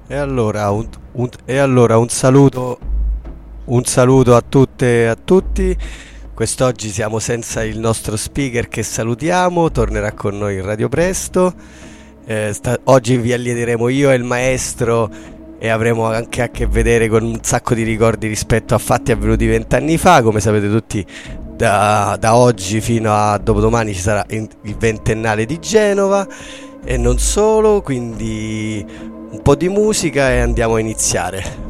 E allora un saluto a tutte e a tutti. Quest'oggi siamo senza il nostro speaker che salutiamo, tornerà con noi in radio presto. Oggi vi allieteremo io e il maestro e avremo anche a che vedere con un sacco di ricordi rispetto a fatti avvenuti 20 anni fa. Come sapete tutti, da oggi fino a dopodomani ci sarà il ventennale di Genova e non solo, quindi un po' di musica e andiamo a iniziare.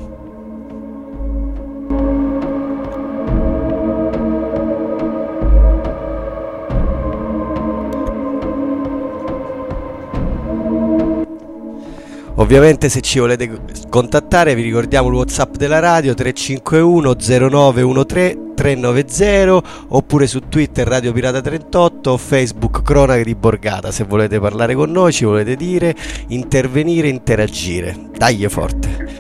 Ovviamente se ci volete contattare vi ricordiamo il WhatsApp della radio 351 0913 390 oppure su Twitter Radio Pirata 38 o Facebook Cronache di Borgata. Se volete parlare con noi, ci volete dire, intervenire, interagire. Dai forte.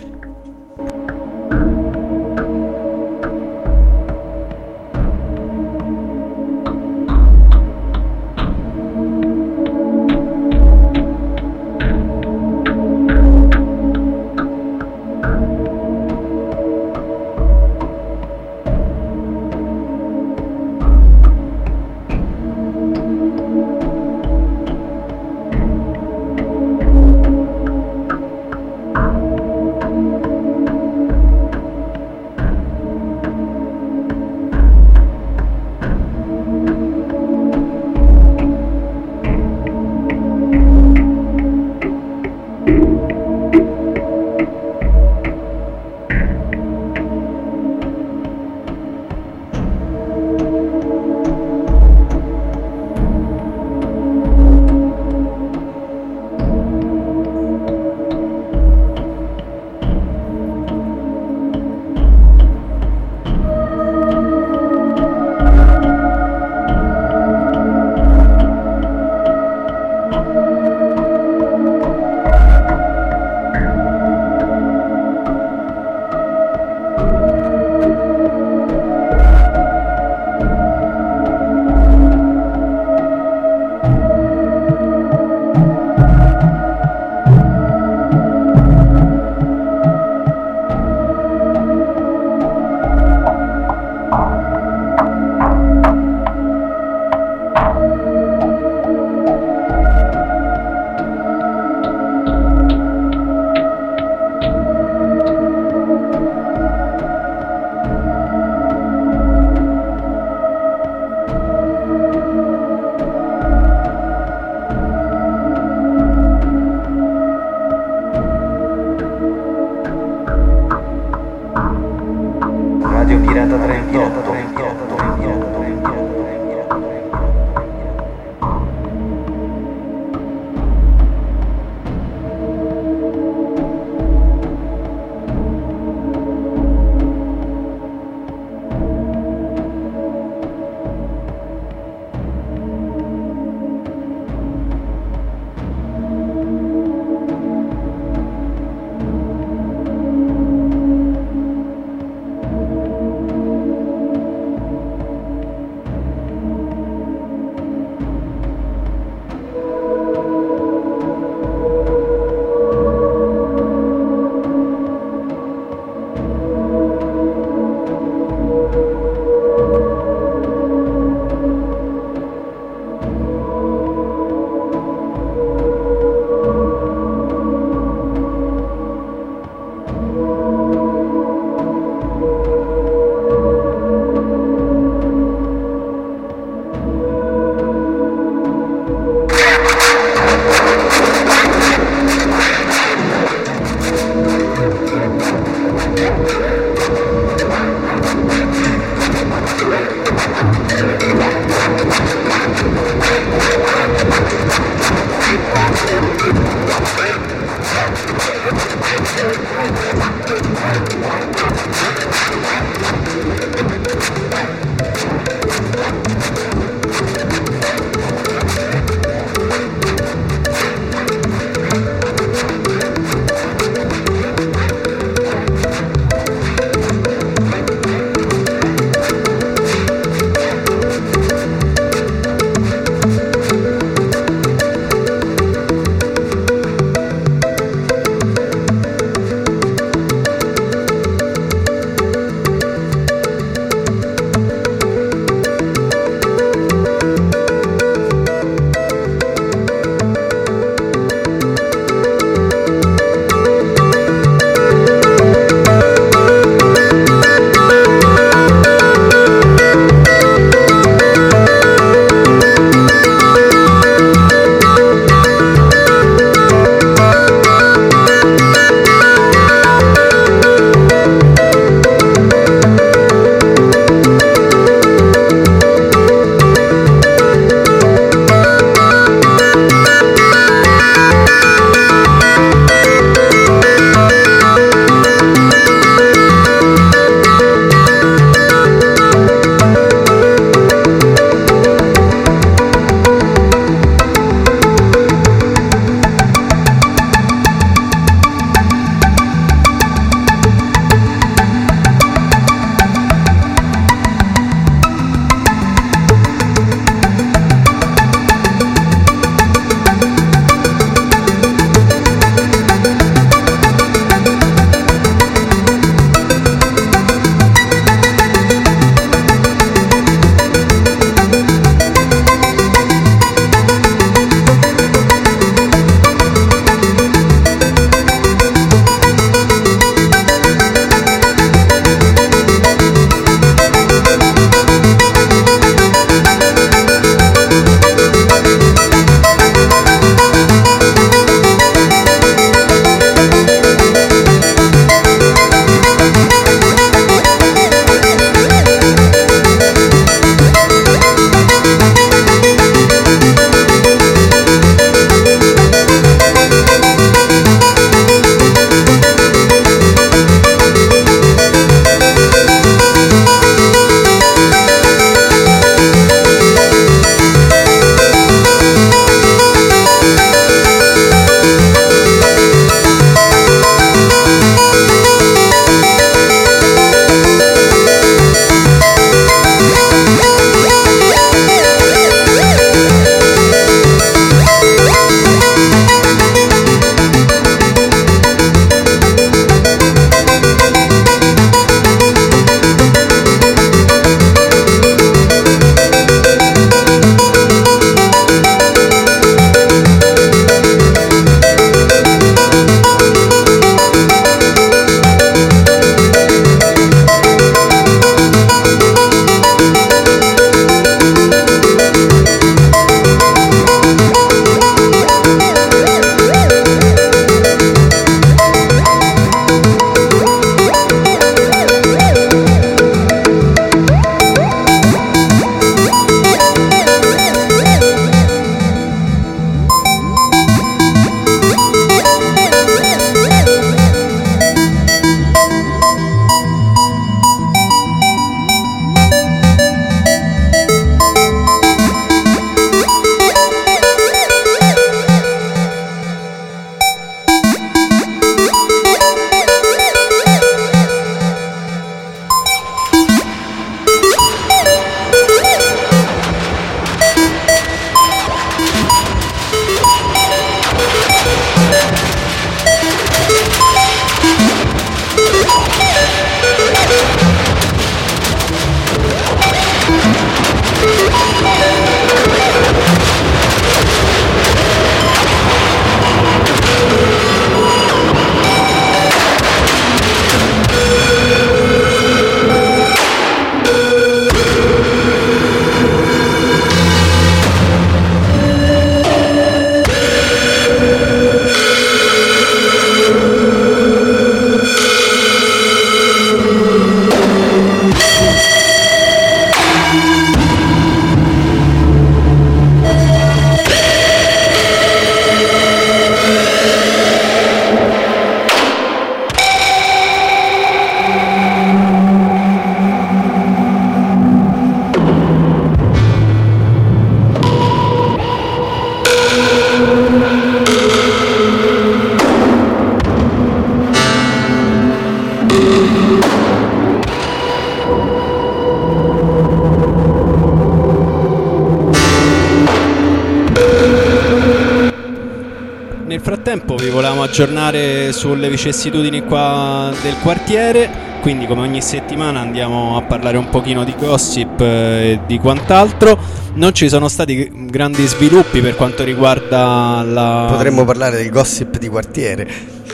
nel frattempo vi volevamo aggiornare sulle vicissitudini qua del quartiere. Quindi come ogni settimana andiamo a parlare un pochino di gossip e di quant'altro. Non ci sono stati grandi sviluppi per quanto riguarda la... Potremmo parlare del gossip di quartiere.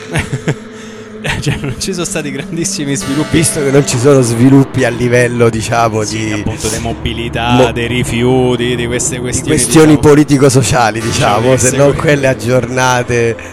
Cioè, non ci sono stati grandissimi sviluppi, visto che non ci sono sviluppi a livello, diciamo, sì, di appunto di mobilità, dei rifiuti, di queste questioni, diciamo, politico-sociali, diciamo, se non quelle aggiornate.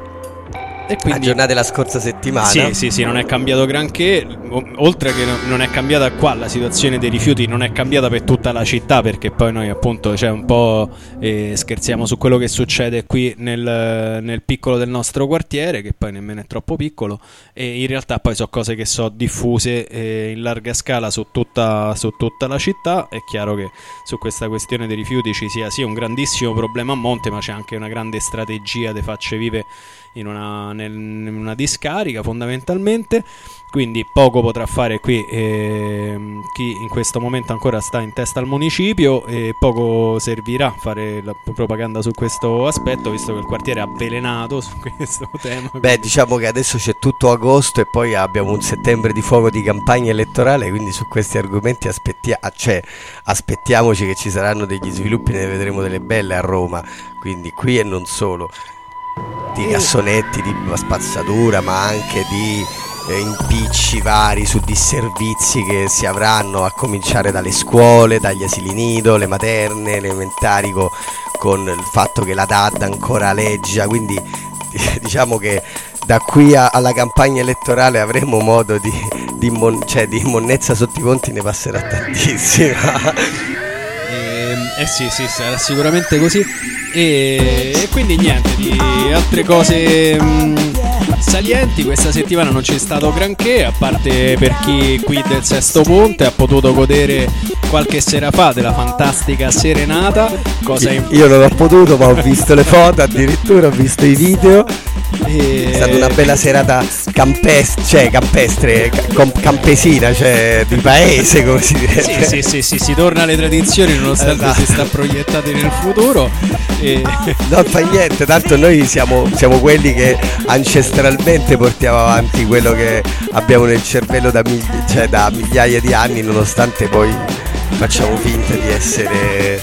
E quindi, aggiornate la scorsa settimana. Sì, non è cambiato granché. Oltre che non è cambiata qua, la situazione dei rifiuti non è cambiata per tutta la città, perché poi noi appunto un po' scherziamo su quello che succede qui nel piccolo del nostro quartiere, che poi nemmeno è troppo piccolo, e in realtà poi sono cose che sono diffuse in larga scala su tutta la città. È chiaro che su questa questione dei rifiuti ci sia un grandissimo problema a monte, ma c'è anche una grande strategia di facce vive in una discarica fondamentalmente. Quindi poco potrà fare qui chi in questo momento ancora sta in testa al municipio, e poco servirà fare la propaganda su questo aspetto, visto che il quartiere è avvelenato su questo tema. Beh, diciamo che adesso c'è tutto agosto e poi abbiamo un settembre di fuoco di campagna elettorale, quindi su questi argomenti aspettiamoci che ci saranno degli sviluppi, ne vedremo delle belle a Roma, quindi qui e non solo, di cassonetti, di spazzatura, ma anche di impicci vari su disservizi che si avranno, a cominciare dalle scuole, dagli asili nido, le materne, le elementari, con il fatto che la DAD ancora aleggia. Quindi diciamo che da qui alla campagna elettorale avremo modo di immonnezza sotto i ponti, ne passerà tantissima. Sì, sarà sicuramente così. E quindi niente, di altre cose salienti questa settimana non c'è stato granché, a parte per chi qui del Sesto Ponte ha potuto godere qualche sera fa della fantastica serenata. Io non ho potuto, ma ho visto le foto, addirittura ho visto i video. È stata una bella serata campestre, campesina, cioè di paese, come si direbbe. Sì, si torna alle tradizioni nonostante si sta proiettati nel futuro. Non fa niente, tanto noi siamo quelli che ancestralmente portiamo avanti quello che abbiamo nel cervello da migliaia di anni, nonostante poi facciamo finta di essere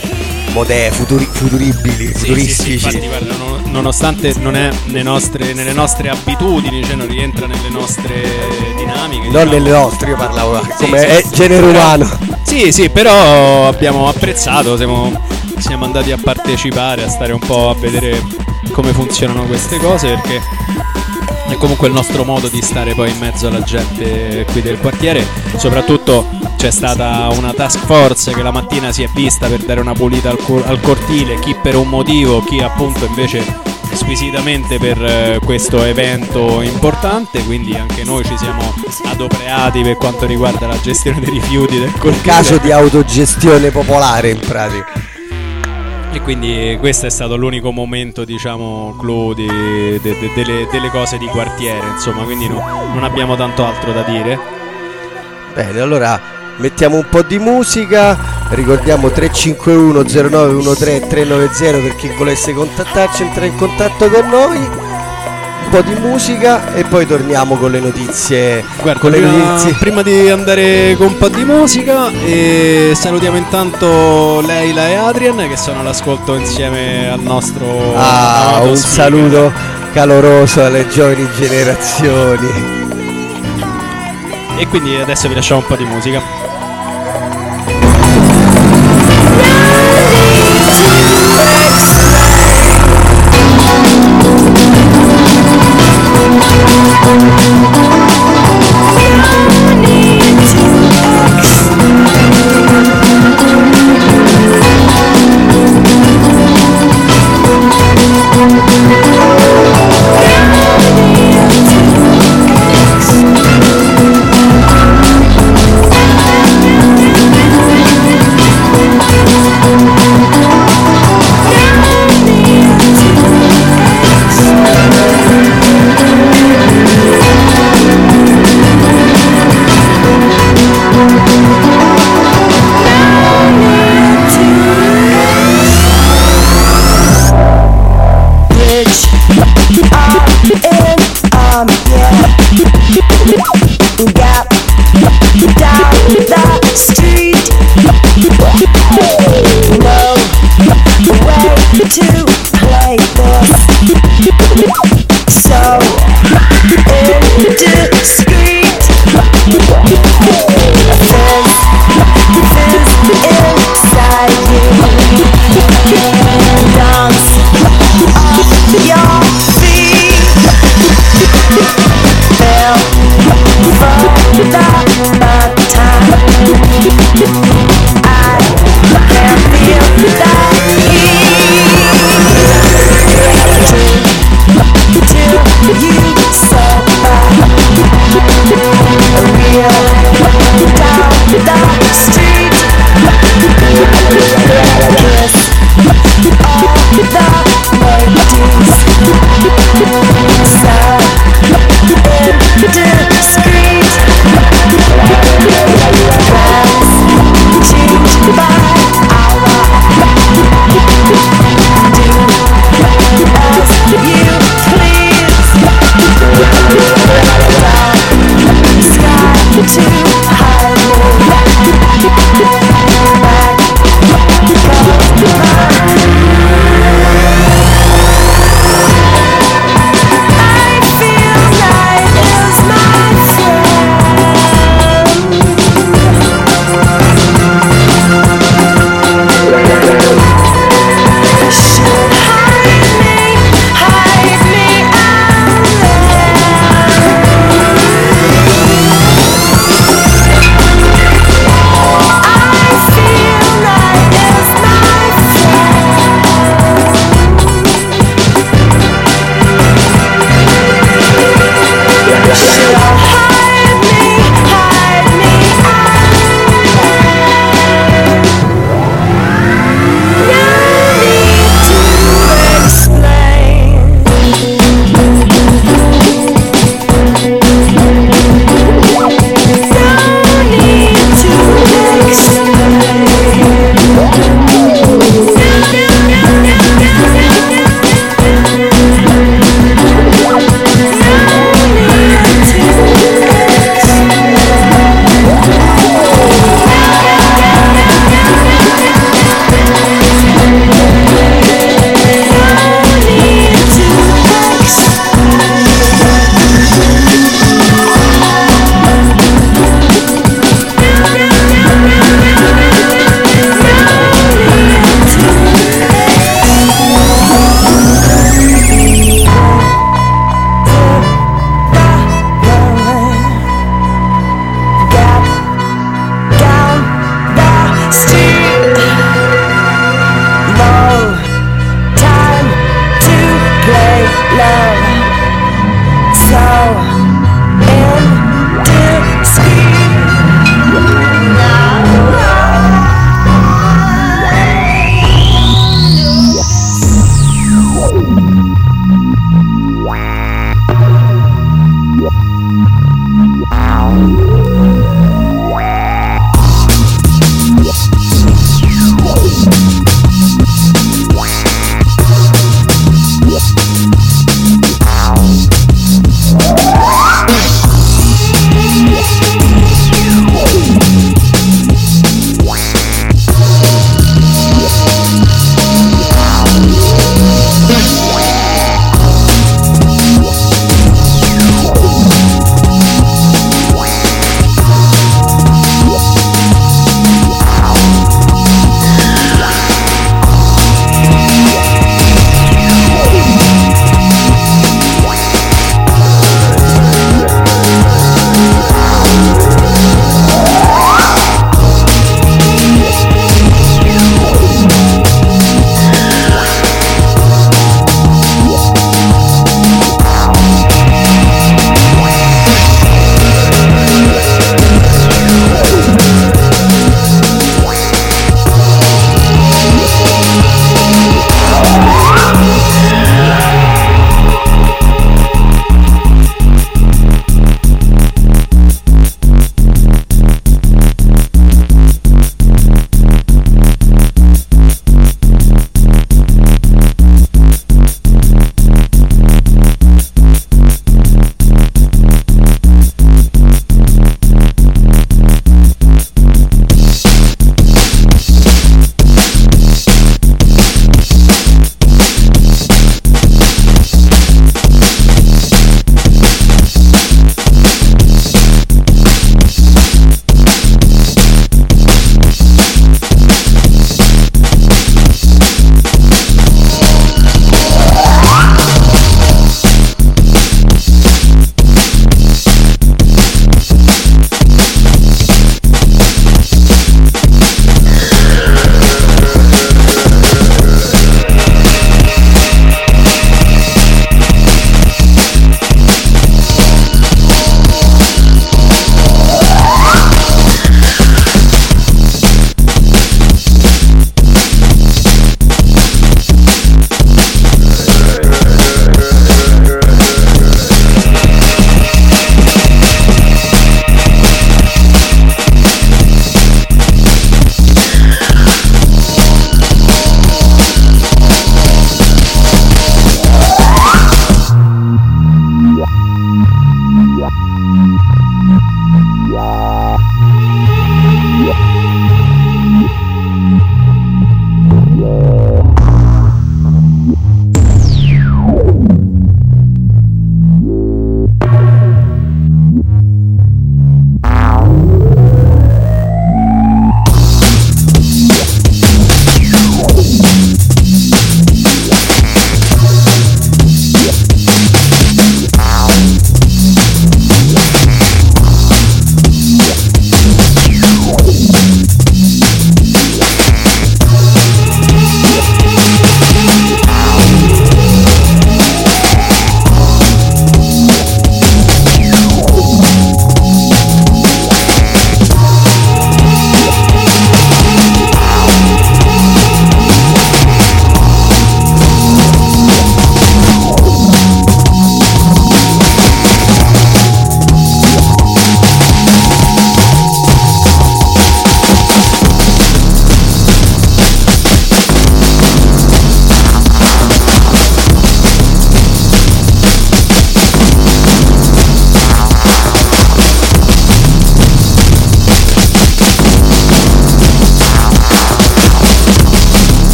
futuristici. Sì, infatti guarda, nonostante non è nelle nostre abitudini, cioè non rientra nelle nostre dinamiche. Non nelle nostre, io parlavo come genere umano. Sì, però abbiamo apprezzato, siamo andati a partecipare, a stare un po' a vedere come funzionano queste cose, perché è comunque il nostro modo di stare poi in mezzo alla gente qui del quartiere. Soprattutto c'è stata una task force che la mattina si è vista per dare una pulita al cortile, chi per un motivo, chi appunto invece squisitamente per questo evento importante. Quindi anche noi ci siamo adoperati per quanto riguarda la gestione dei rifiuti del cortile. Un caso di autogestione popolare in pratica. E quindi questo è stato l'unico momento, diciamo, clou delle cose di quartiere, insomma, quindi non abbiamo tanto altro da dire. Bene, allora mettiamo un po' di musica, ricordiamo 351 0913 390 per chi volesse contattarci, entra in contatto con noi. Un po' di musica e poi torniamo con le notizie. Guarda, prima di andare con un po' di musica, salutiamo intanto Leila e Adrian che sono all'ascolto insieme al nostro un saluto caloroso alle giovani generazioni. E quindi adesso vi lasciamo un po' di musica. to play this so indiscreet. Fizz inside you. Dance off your feet. Feel for the time. I can feel that heat.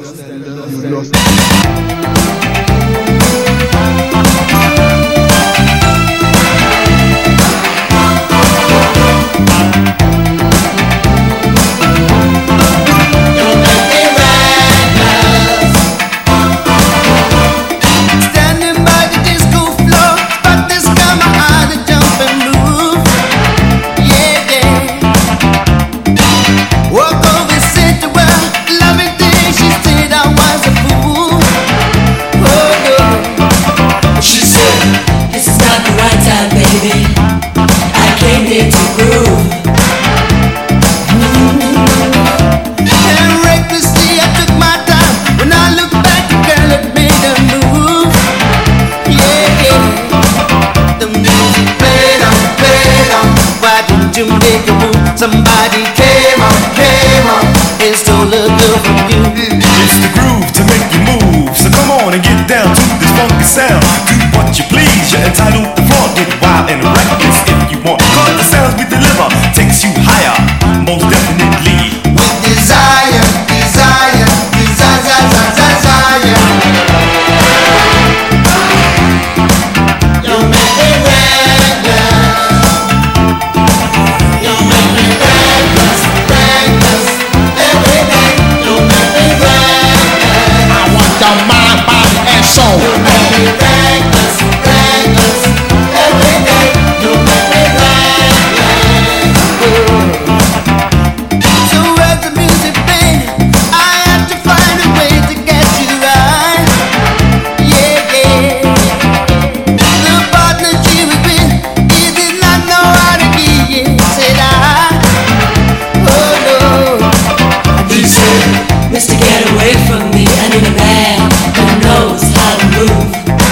Somebody came on, and stole a girl from you. It's the groove to make you move, so come on and get down to this funky sound. Do what you please, you're entitled to flaunt. Get wild and reckless if you want. Cause the sounds we deliver takes you higher, most definitely. With desire, desire, desire, desire. You make me reckless. You make me reckless, reckless. Every day you make me reckless. I want the mind, body, and soul. You make me reckless, reckless. Every day you make me reckless. So as the music plays, I have to find a way to get you right. Yeah, yeah. The partner she was with, he did not know how to give it. Said I, oh no. He said, Mister, get away from me. I need a man who knows how to move.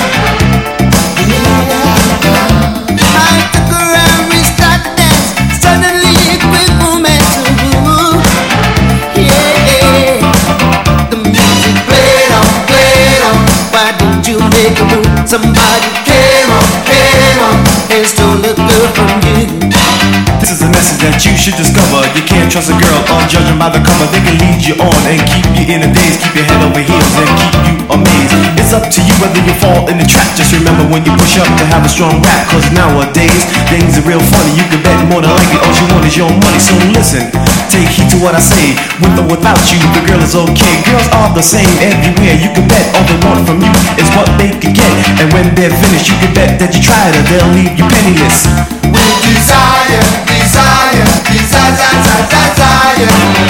I took her and we started to dance. Suddenly a quick momentum move. Yeah, yeah. The music played on. Why don't you make a move? Somebody came on, and stole a girl from you. This is a message that you should discover. You can't trust a girl on judging by the cover. They can lead you on and keep you in a daze, keep your head over heels and keep you amazed. It's up to you whether you fall in the trap. Just remember when you push up to have a strong rap. Cause nowadays things are real funny. You can bet more than likely all you want is your money. So listen, take heed to what I say. With or without you, the girl is okay. Girls are the same everywhere. You can bet all they want from you is what they can get. And when they're finished, you can bet that you tried her, they'll leave you penniless. With desire, desire, desire, desire.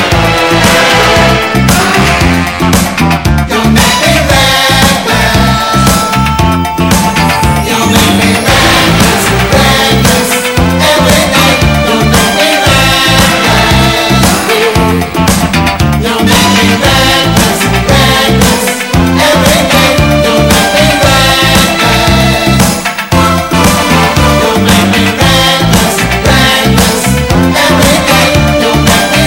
You make me reckless. You make me reckless, reckless. Every day you make me reckless. You make me reckless, reckless. Every day you make me reckless. You make me reckless, reckless. Every day you make me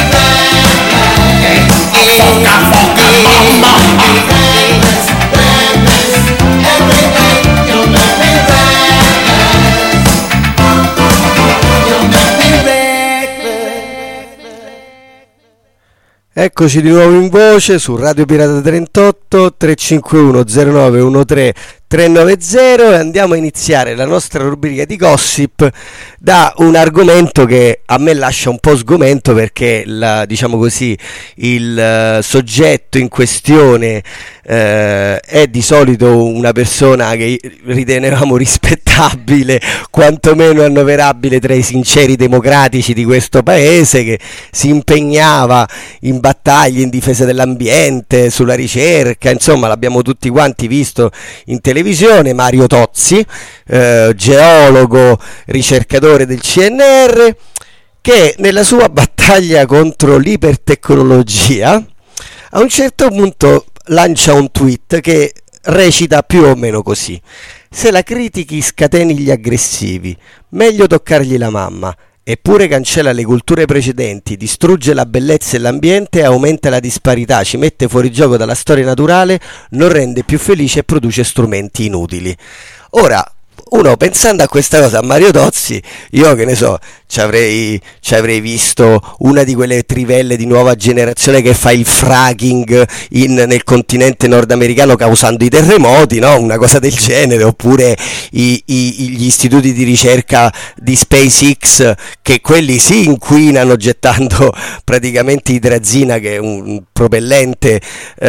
Eccoci di nuovo in voce su Radio Pirata 38 351 0913 390 e andiamo a iniziare la nostra rubrica di gossip da un argomento che a me lascia un po' sgomento, perché diciamo così, il soggetto in questione è di solito una persona che ritenevamo rispettabile, quantomeno annoverabile tra i sinceri democratici di questo paese, che si impegnava in battaglie in difesa dell'ambiente, sulla ricerca, insomma l'abbiamo tutti quanti visto in televisione. Mario Tozzi, geologo, ricercatore del CNR, che nella sua battaglia contro l'ipertecnologia a un certo punto lancia un tweet che recita più o meno così: se la critichi scateni gli aggressivi, meglio toccargli la mamma. Eppure cancella le culture precedenti, distrugge la bellezza e l'ambiente, aumenta la disparità, ci mette fuori gioco dalla storia naturale, non rende più felice e produce strumenti inutili. Ora, uno pensando a questa cosa, a Mario Tozzi, io che ne so, ci avrei visto una di quelle trivelle di nuova generazione che fa il fracking nel continente nordamericano causando i terremoti, no? Una cosa del genere, oppure gli istituti di ricerca di SpaceX, che quelli si inquinano gettando praticamente idrazina, che è un propellente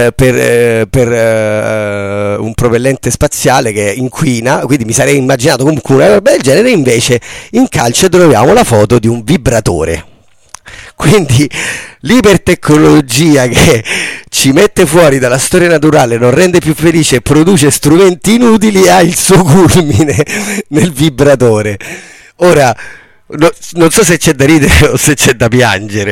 un propellente spaziale che inquina, quindi mi sarei immaginato comunque una roba del genere. Invece in calce troviamo la foto di un vibratore. Quindi l'ipertecnologia che ci mette fuori dalla storia naturale, non rende più felice e produce strumenti inutili, ha il suo culmine nel vibratore. Ora, non so se c'è da ridere o se c'è da piangere.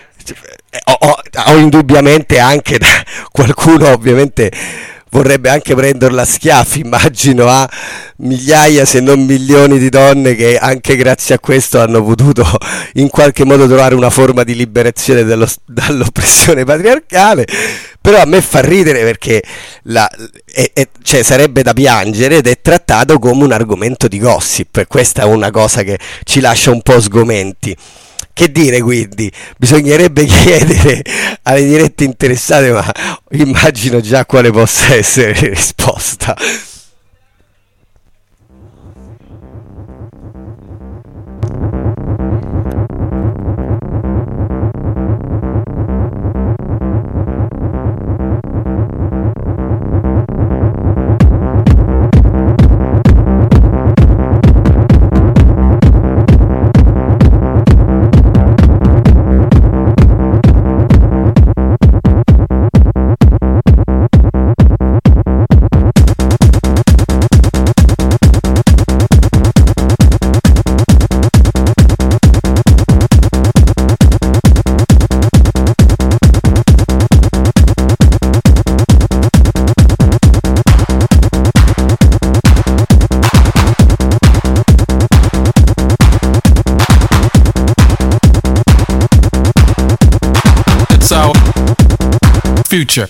Ho indubbiamente anche qualcuno ovviamente vorrebbe anche prenderla a schiaffi, immagino, a migliaia se non milioni di donne che anche grazie a questo hanno potuto in qualche modo trovare una forma di liberazione dall'oppressione patriarcale. Però a me fa ridere perché cioè, sarebbe da piangere ed è trattato come un argomento di gossip. Questa è una cosa che ci lascia un po' sgomenti. Che dire, quindi? Bisognerebbe chiedere alle dirette interessate, ma immagino già quale possa essere la risposta. Future.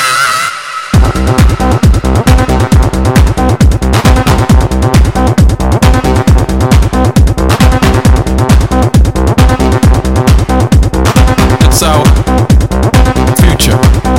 It's our future.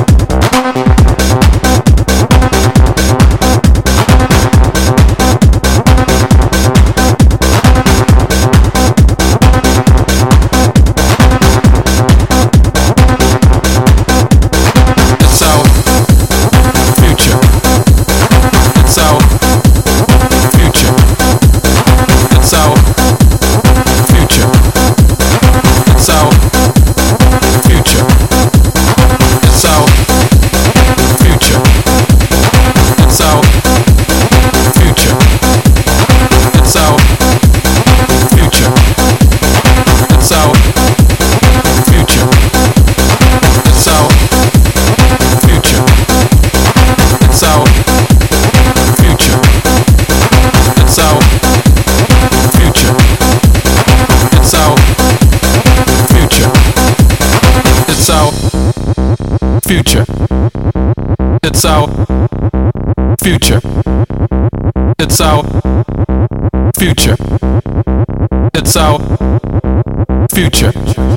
Future. It's our future. It's our future. It's our future.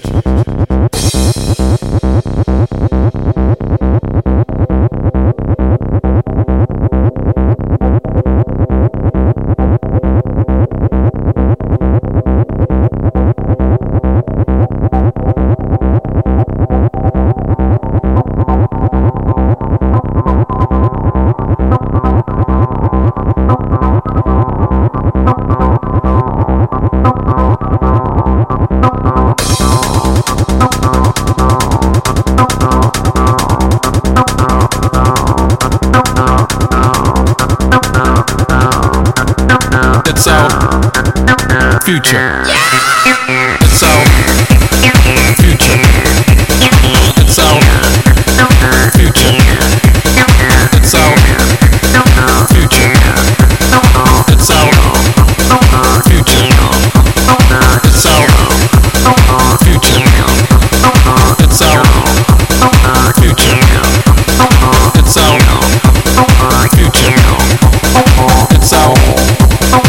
Future. It's our future. It's our future. It's our future. It's our future. It's our future. It's our future. It's our future. It's our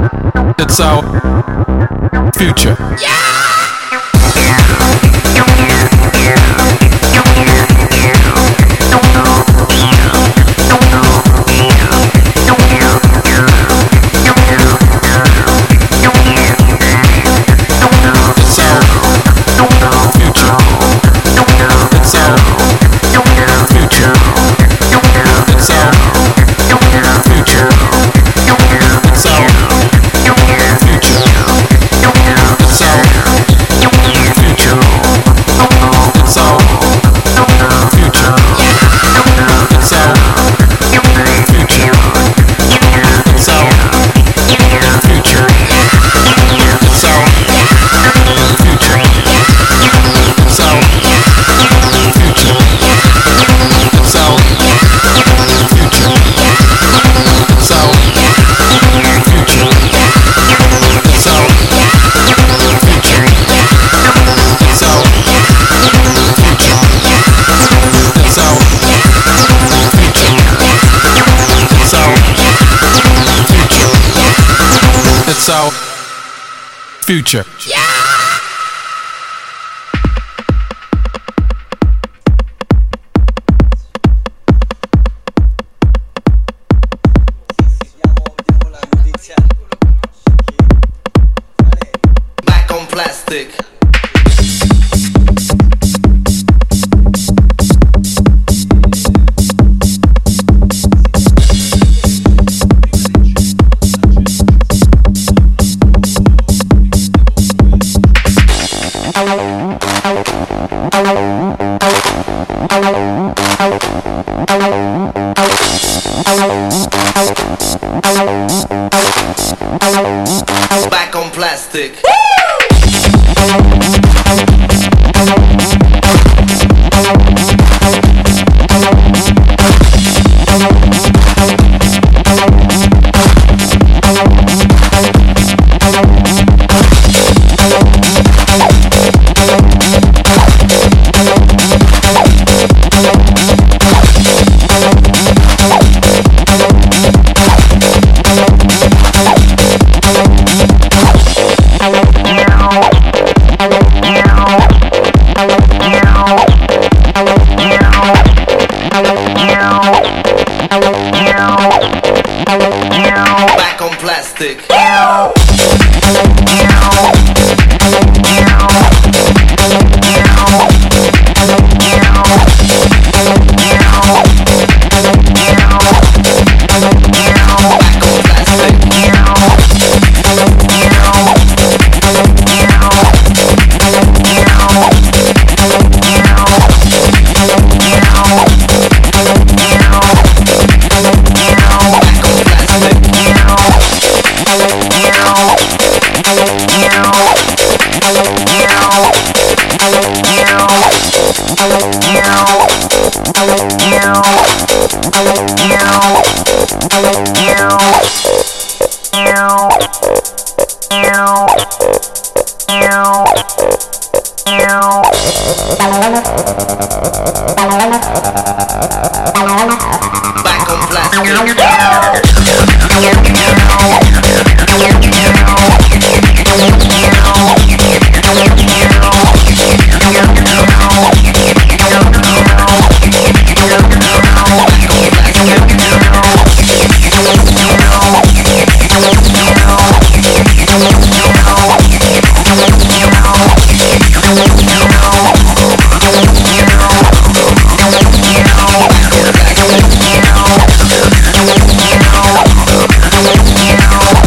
It's our future. It's our future. Back on plastic. Back on plastic. Back on plastic. Back on plastic.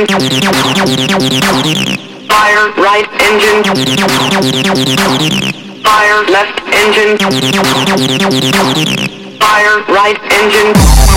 engine. Fire right engine. Fire left engine. Fire right engine.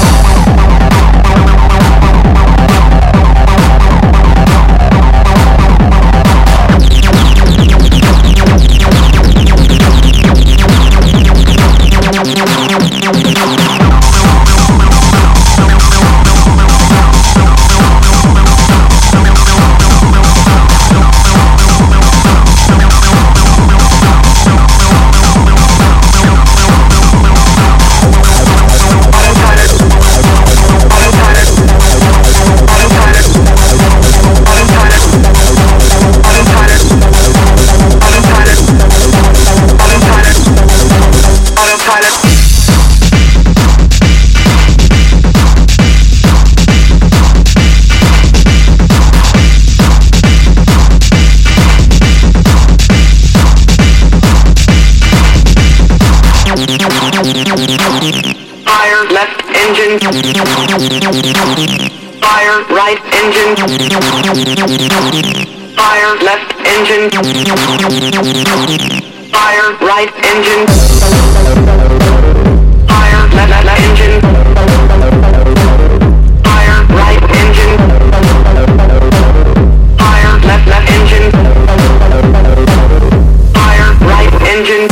Fire left engine. Fire right engine. Fire left engine. Fire right engine. Fire left engine. Fire right engine. Fire left engine. Fire right engine.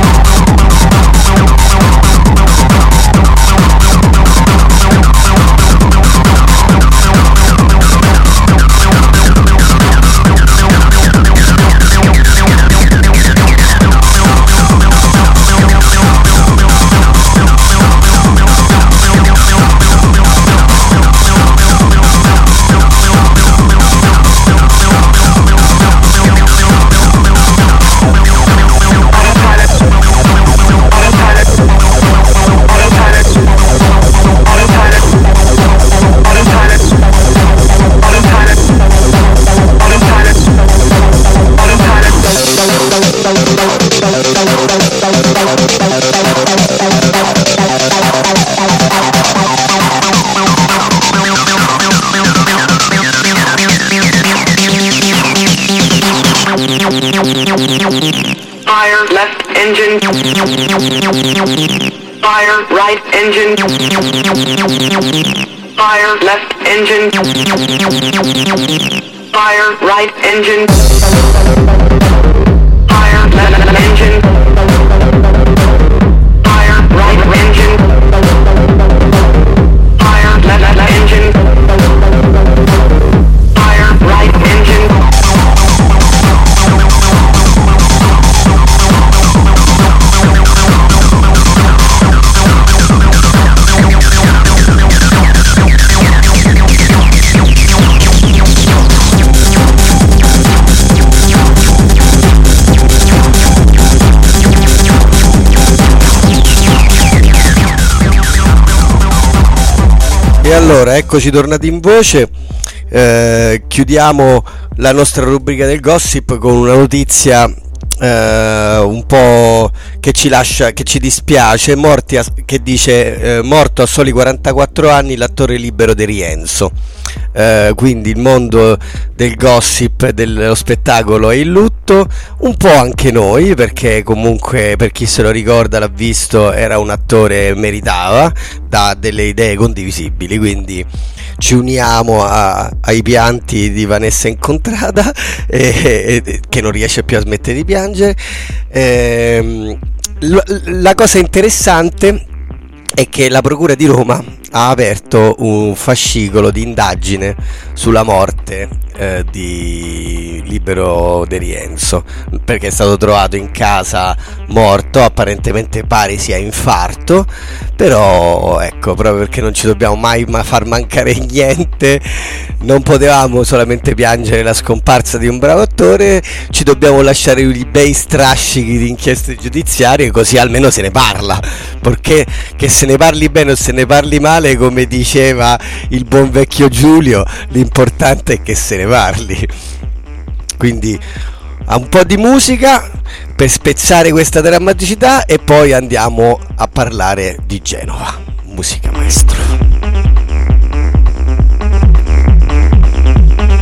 Fire left engine. Fire right engine. Fire left engine. Fire right engine. Fire left engine. Fire right engine. Fire left engine. Fire right engine. E allora, eccoci tornati in voce. Chiudiamo la nostra rubrica del gossip con una notizia un po' che ci lascia, che ci dispiace. Che dice morto a soli 44 anni l'attore Libero De Rienzo. Quindi il mondo del gossip, dello spettacolo è in lutto, un po' anche noi, perché comunque per chi se lo ricorda, l'ha visto, era un attore, meritava, da delle idee condivisibili, quindi ci uniamo ai pianti di Vanessa Incontrada, che non riesce più a smettere di piangere. La cosa interessante è che la Procura di Roma ha aperto un fascicolo di indagine sulla morte di Libero De Rienzo, perché è stato trovato in casa morto, apparentemente pare sia infarto, però ecco, proprio perché non ci dobbiamo mai far mancare niente, non potevamo solamente piangere la scomparsa di un bravo attore, ci dobbiamo lasciare i bei strascichi di inchieste giudiziarie, così almeno se ne parla, perché che se ne parli bene o se ne parli male, come diceva il buon vecchio Giulio, l'importante è che se ne parli. Quindi a un po' di musica per spezzare questa drammaticità e poi andiamo a parlare di Genova. Musica, maestro.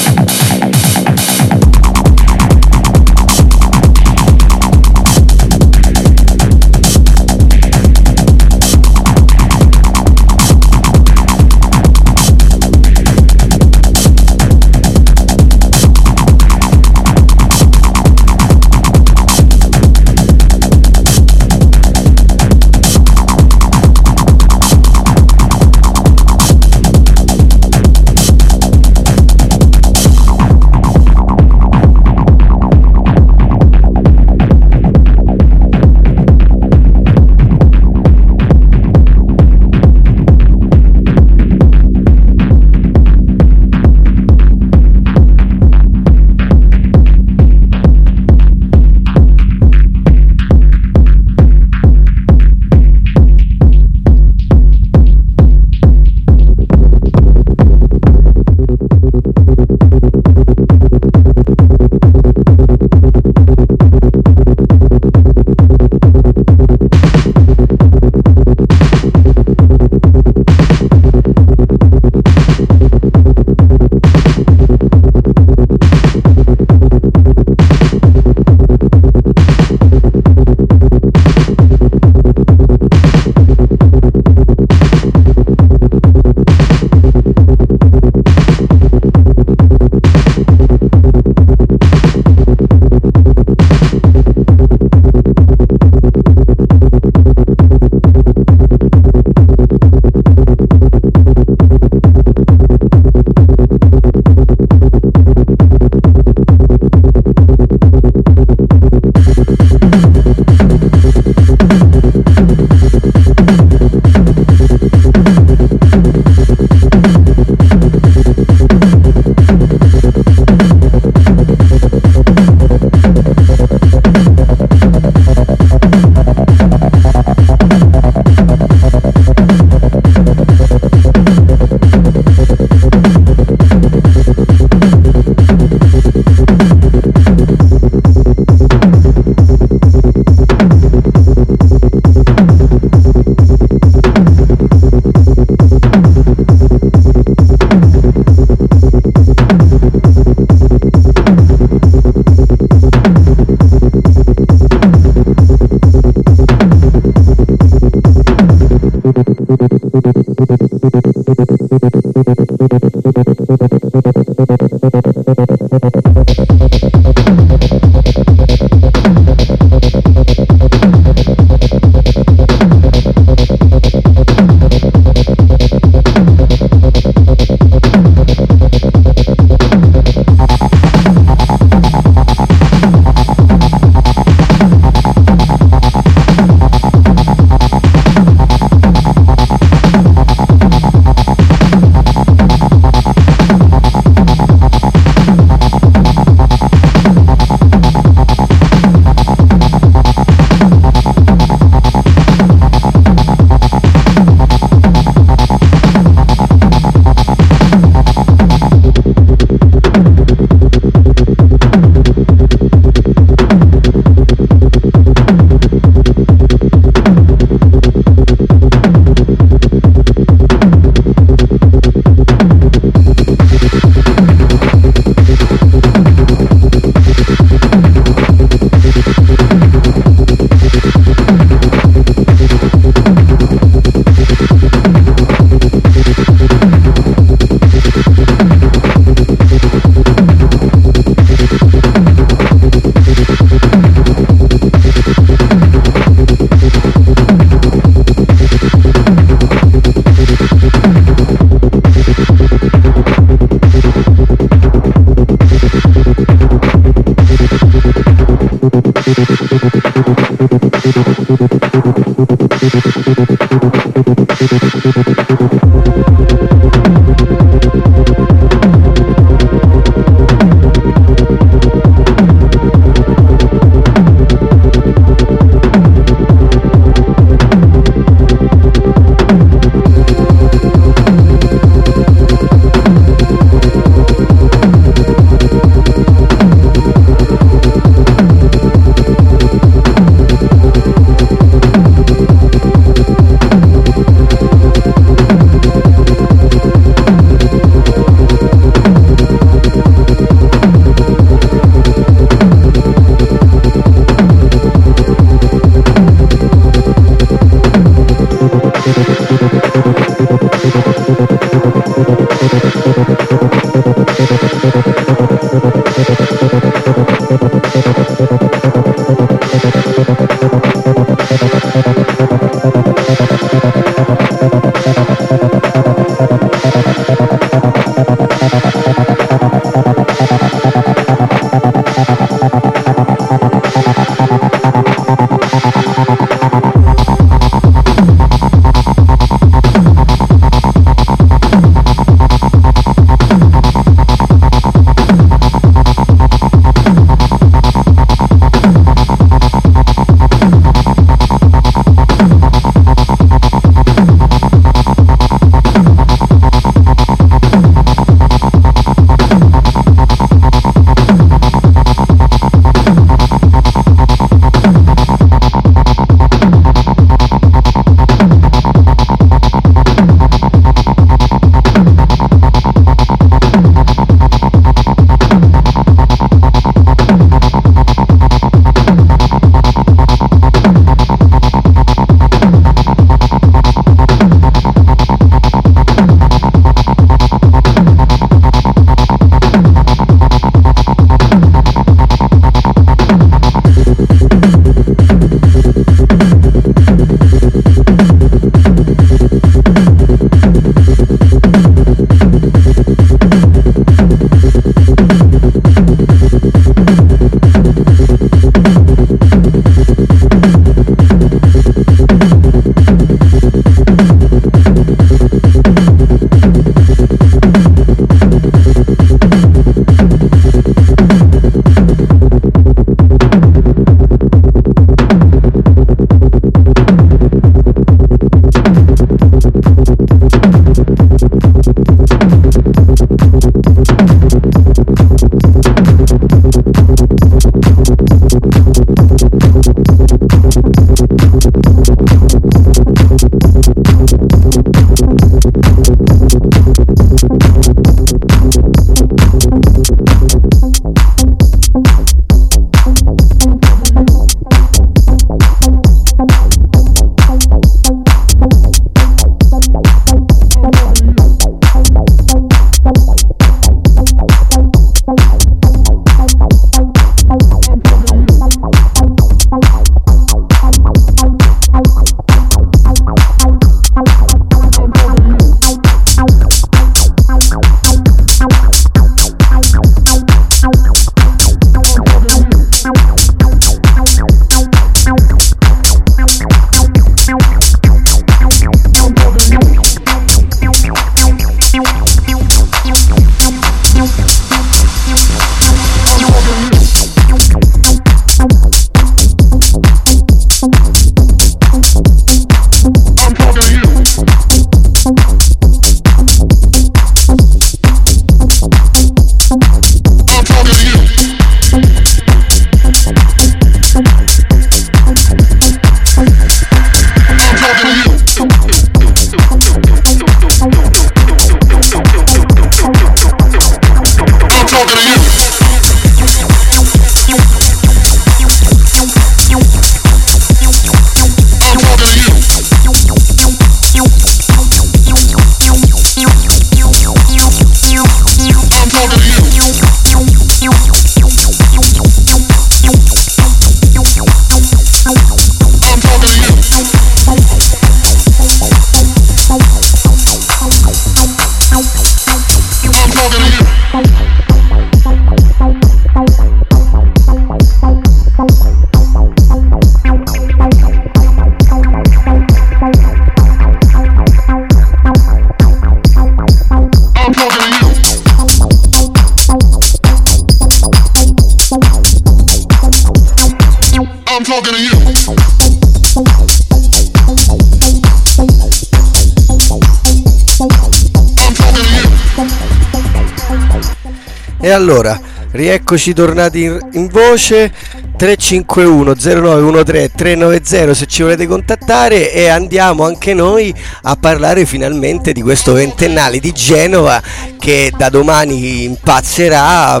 E allora, rieccoci tornati in voce. 351 0913 390 se ci volete contattare, e andiamo anche noi a parlare finalmente di questo ventennale di Genova che da domani impazzerà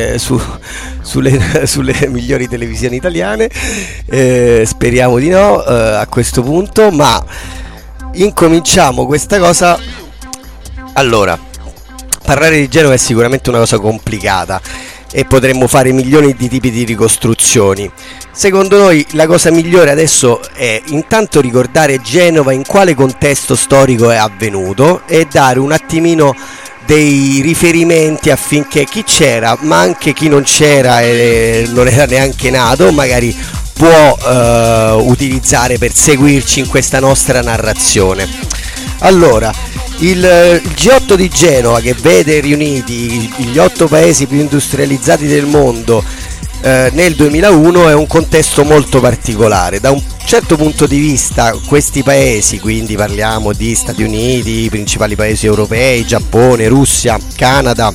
sulle migliori televisioni italiane. Speriamo di no a questo punto, ma incominciamo questa cosa. Allora, parlare di Genova è sicuramente una cosa complicata e potremmo fare milioni di tipi di ricostruzioni. Secondo noi la cosa migliore adesso è intanto ricordare Genova in quale contesto storico è avvenuto e dare un attimino dei riferimenti affinché chi c'era, ma anche chi non c'era e non era neanche nato, magari può utilizzare per seguirci in questa nostra narrazione. Allora, il G8 di Genova, che vede riuniti gli 8 paesi più industrializzati del mondo nel 2001, è un contesto molto particolare. Da un certo punto di vista questi paesi, quindi parliamo di Stati Uniti, i principali paesi europei, Giappone, Russia, Canada,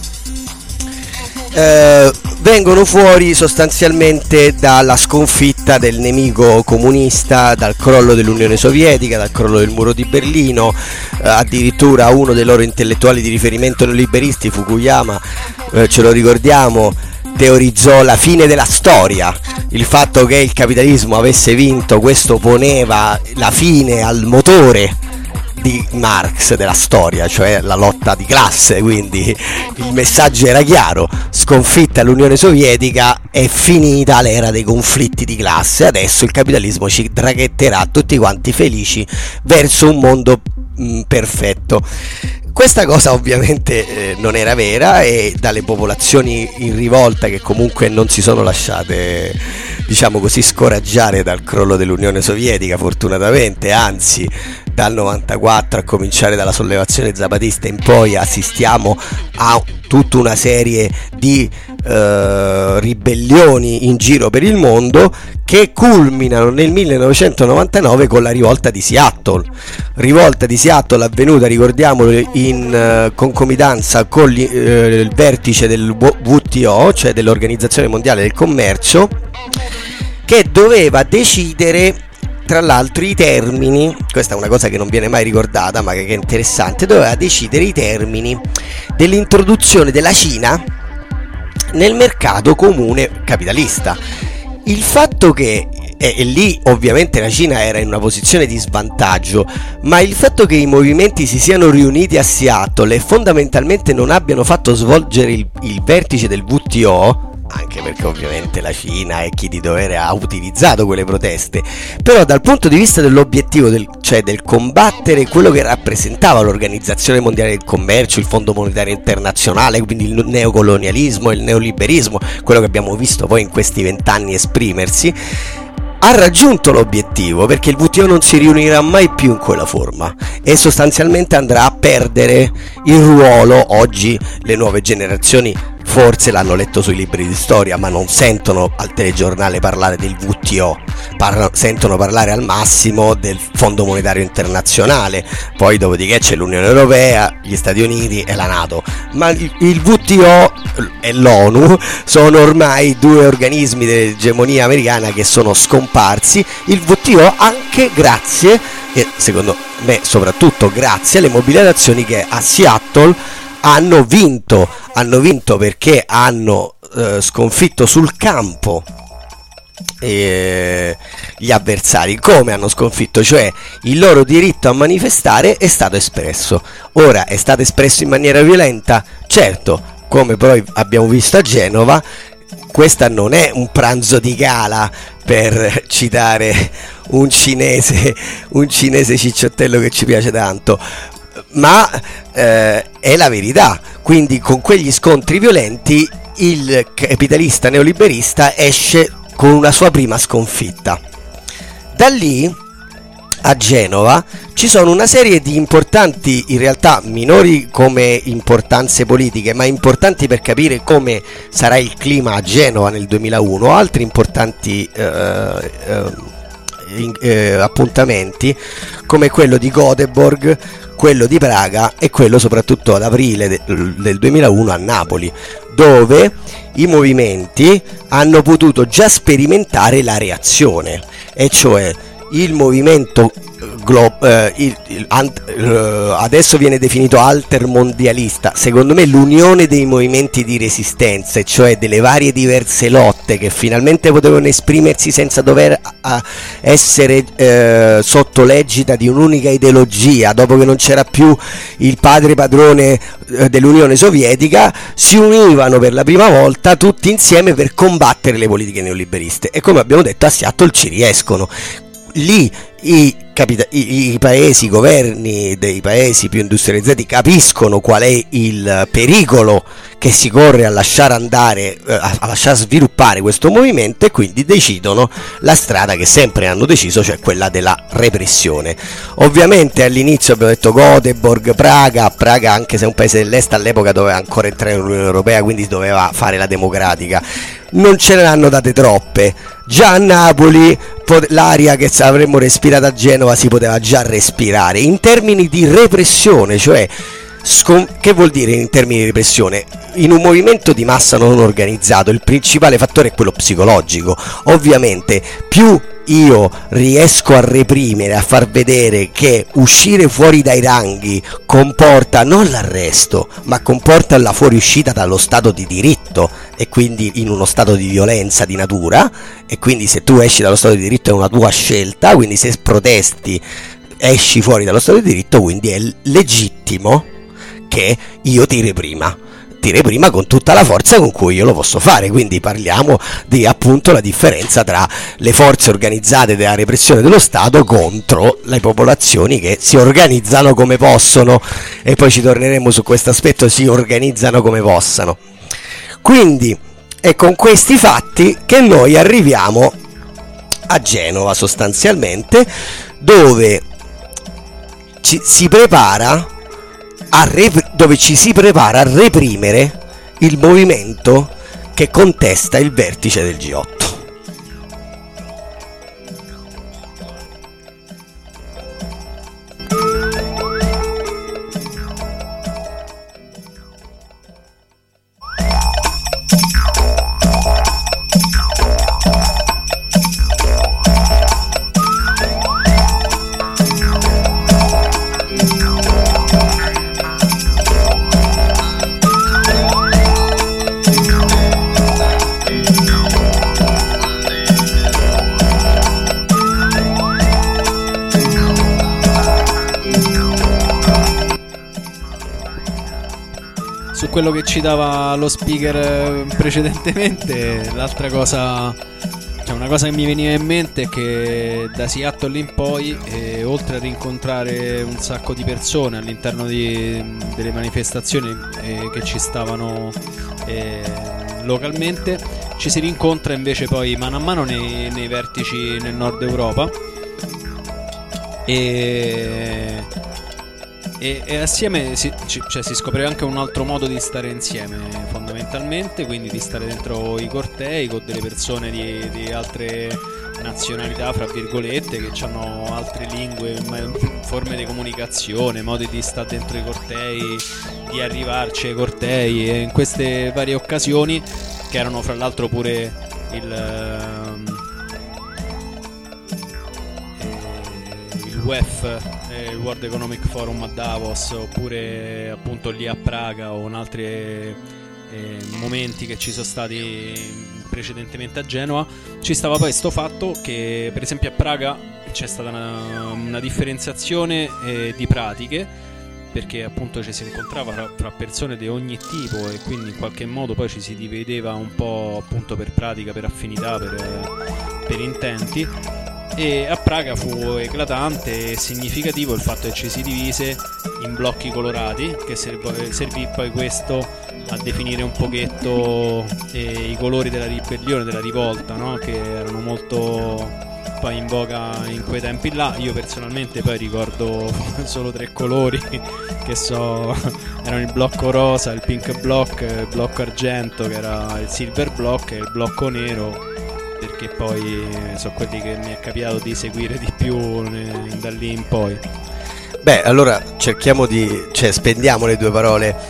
vengono fuori sostanzialmente dalla sconfitta del nemico comunista, dal crollo dell'Unione Sovietica, dal crollo del muro di Berlino. Addirittura uno dei loro intellettuali di riferimento neoliberisti, Fukuyama, ce lo ricordiamo, teorizzò la fine della storia. Il fatto che il capitalismo avesse vinto, questo poneva la fine al motore di Marx della storia, cioè la lotta di classe. Quindi il messaggio era chiaro: sconfitta l'Unione Sovietica, è finita l'era dei conflitti di classe, adesso il capitalismo ci draghetterà tutti quanti felici verso un mondo perfetto. Questa cosa ovviamente non era vera, e dalle popolazioni in rivolta, che comunque non si sono lasciate, diciamo così, scoraggiare dal crollo dell'Unione Sovietica, fortunatamente, anzi dal 94, a cominciare dalla sollevazione zapatista in poi, assistiamo a tutta una serie di ribellioni in giro per il mondo, che culminano nel 1999 con la rivolta di Seattle. Rivolta di Seattle avvenuta, ricordiamolo, in concomitanza con il vertice del WTO, cioè dell'Organizzazione Mondiale del Commercio, che doveva decidere, tra l'altro, i termini. Questa è una cosa che non viene mai ricordata, ma che è interessante. Doveva decidere i termini dell'introduzione della Cina nel mercato comune capitalista. Il fatto che, e lì ovviamente la Cina era in una posizione di svantaggio, ma il fatto che i movimenti si siano riuniti a Seattle e fondamentalmente non abbiano fatto svolgere il vertice del WTO, anche perché ovviamente la Cina e chi di dovere ha utilizzato quelle proteste, però dal punto di vista dell'obiettivo, cioè del combattere quello che rappresentava l'Organizzazione Mondiale del Commercio, il Fondo Monetario Internazionale, quindi il neocolonialismo e il neoliberismo, quello che abbiamo visto poi in questi 20 anni esprimersi, ha raggiunto l'obiettivo, perché il WTO non si riunirà mai più in quella forma e sostanzialmente andrà a perdere il ruolo. Oggi le nuove generazioni forse l'hanno letto sui libri di storia, ma non sentono al telegiornale parlare del WTO, sentono parlare al massimo del Fondo Monetario Internazionale, poi dopodiché c'è l'Unione Europea, gli Stati Uniti e la NATO, ma il WTO e l'ONU sono ormai due organismi dell'egemonia americana che sono scomparsi. Il WTO anche grazie, e secondo me soprattutto grazie, alle mobilitazioni che a Seattle hanno vinto perché hanno sconfitto sul campo gli avversari. Come hanno sconfitto? Cioè, il loro diritto a manifestare è stato espresso. Ora, è stato espresso in maniera violenta? Certo, come poi abbiamo visto a Genova. Questa non è un pranzo di gala, per citare un cinese cicciottello che ci piace tanto, ma è la verità. Quindi con quegli scontri violenti il capitalista neoliberista esce con una sua prima sconfitta. Da lì a Genova ci sono una serie di importanti, in realtà minori come importanze politiche, ma importanti per capire come sarà il clima a Genova nel 2001, altri importanti appuntamenti come quello di Göteborg, quello di Praga e quello soprattutto ad aprile del 2001 a Napoli, dove i movimenti hanno potuto già sperimentare la reazione, e cioè il movimento adesso viene definito altermondialista. Secondo me l'unione dei movimenti di resistenza, e cioè delle varie diverse lotte che finalmente potevano esprimersi senza dover essere sotto l'egida di un'unica ideologia, dopo che non c'era più il padre padrone dell'Unione Sovietica, si univano per la prima volta tutti insieme per combattere le politiche neoliberiste, e come abbiamo detto a Seattle ci riescono. Lì i paesi, i governi dei paesi più industrializzati capiscono qual è il pericolo che si corre a lasciare andare, a lasciare sviluppare questo movimento, e quindi decidono la strada che sempre hanno deciso, cioè quella della repressione. Ovviamente all'inizio abbiamo detto Göteborg, Praga, anche se è un paese dell'est, all'epoca doveva ancora entrare nell'Unione Europea, quindi doveva fare la democratica, non ce ne hanno date troppe. Già a Napoli l'aria che avremmo respirato a Genova si poteva già respirare in termini di repressione, cioè che vuol dire in termini di repressione? In un movimento di massa non organizzato il principale fattore è quello psicologico. Ovviamente più io riesco a reprimere, a far vedere che uscire fuori dai ranghi comporta non l'arresto, ma comporta la fuoriuscita dallo stato di diritto, e quindi in uno stato di violenza di natura, e quindi se tu esci dallo stato di diritto è una tua scelta, quindi se protesti esci fuori dallo stato di diritto, quindi è legittimo che io ti reprima con tutta la forza con cui io lo posso fare. Quindi parliamo di appunto la differenza tra le forze organizzate della repressione dello Stato contro le popolazioni che si organizzano come possono, e poi ci torneremo su questo aspetto, si organizzano come possano. Quindi è con questi fatti che noi arriviamo a Genova sostanzialmente, dove ci si prepara a reprimere il movimento che contesta il vertice del G8. Quello che citava lo speaker precedentemente, l'altra cosa, cioè una cosa che mi veniva in mente è che da Seattle in poi, oltre a rincontrare un sacco di persone all'interno delle manifestazioni che ci stavano localmente, ci si rincontra invece poi mano a mano nei vertici nel nord Europa, e assieme si scopre anche un altro modo di stare insieme fondamentalmente, quindi di stare dentro i cortei con delle persone di altre nazionalità, fra virgolette, che hanno altre lingue, forme di comunicazione, modi di stare dentro i cortei, di arrivarci ai cortei, e in queste varie occasioni, che erano fra l'altro pure il WEF, il World Economic Forum a Davos, oppure appunto lì a Praga, o in altri momenti che ci sono stati precedentemente a Genova, ci stava poi sto fatto che per esempio a Praga c'è stata una differenziazione di pratiche, perché appunto ci si incontrava fra persone di ogni tipo, e quindi in qualche modo poi ci si divideva un po' appunto per pratica, per affinità, per intenti. E a Praga fu eclatante e significativo il fatto che ci si divise in blocchi colorati, che servì poi questo a definire un pochetto i colori della ribellione, della rivolta, no? Che erano molto poi in voga in quei tempi là. Io personalmente poi ricordo solo 3 colori, che erano il blocco rosa, il pink block, il blocco argento che era il silver block, e il blocco nero, perché poi sono quelli che mi è capitato di seguire di più da lì in poi. Beh, allora cerchiamo spendiamo le 2 parole.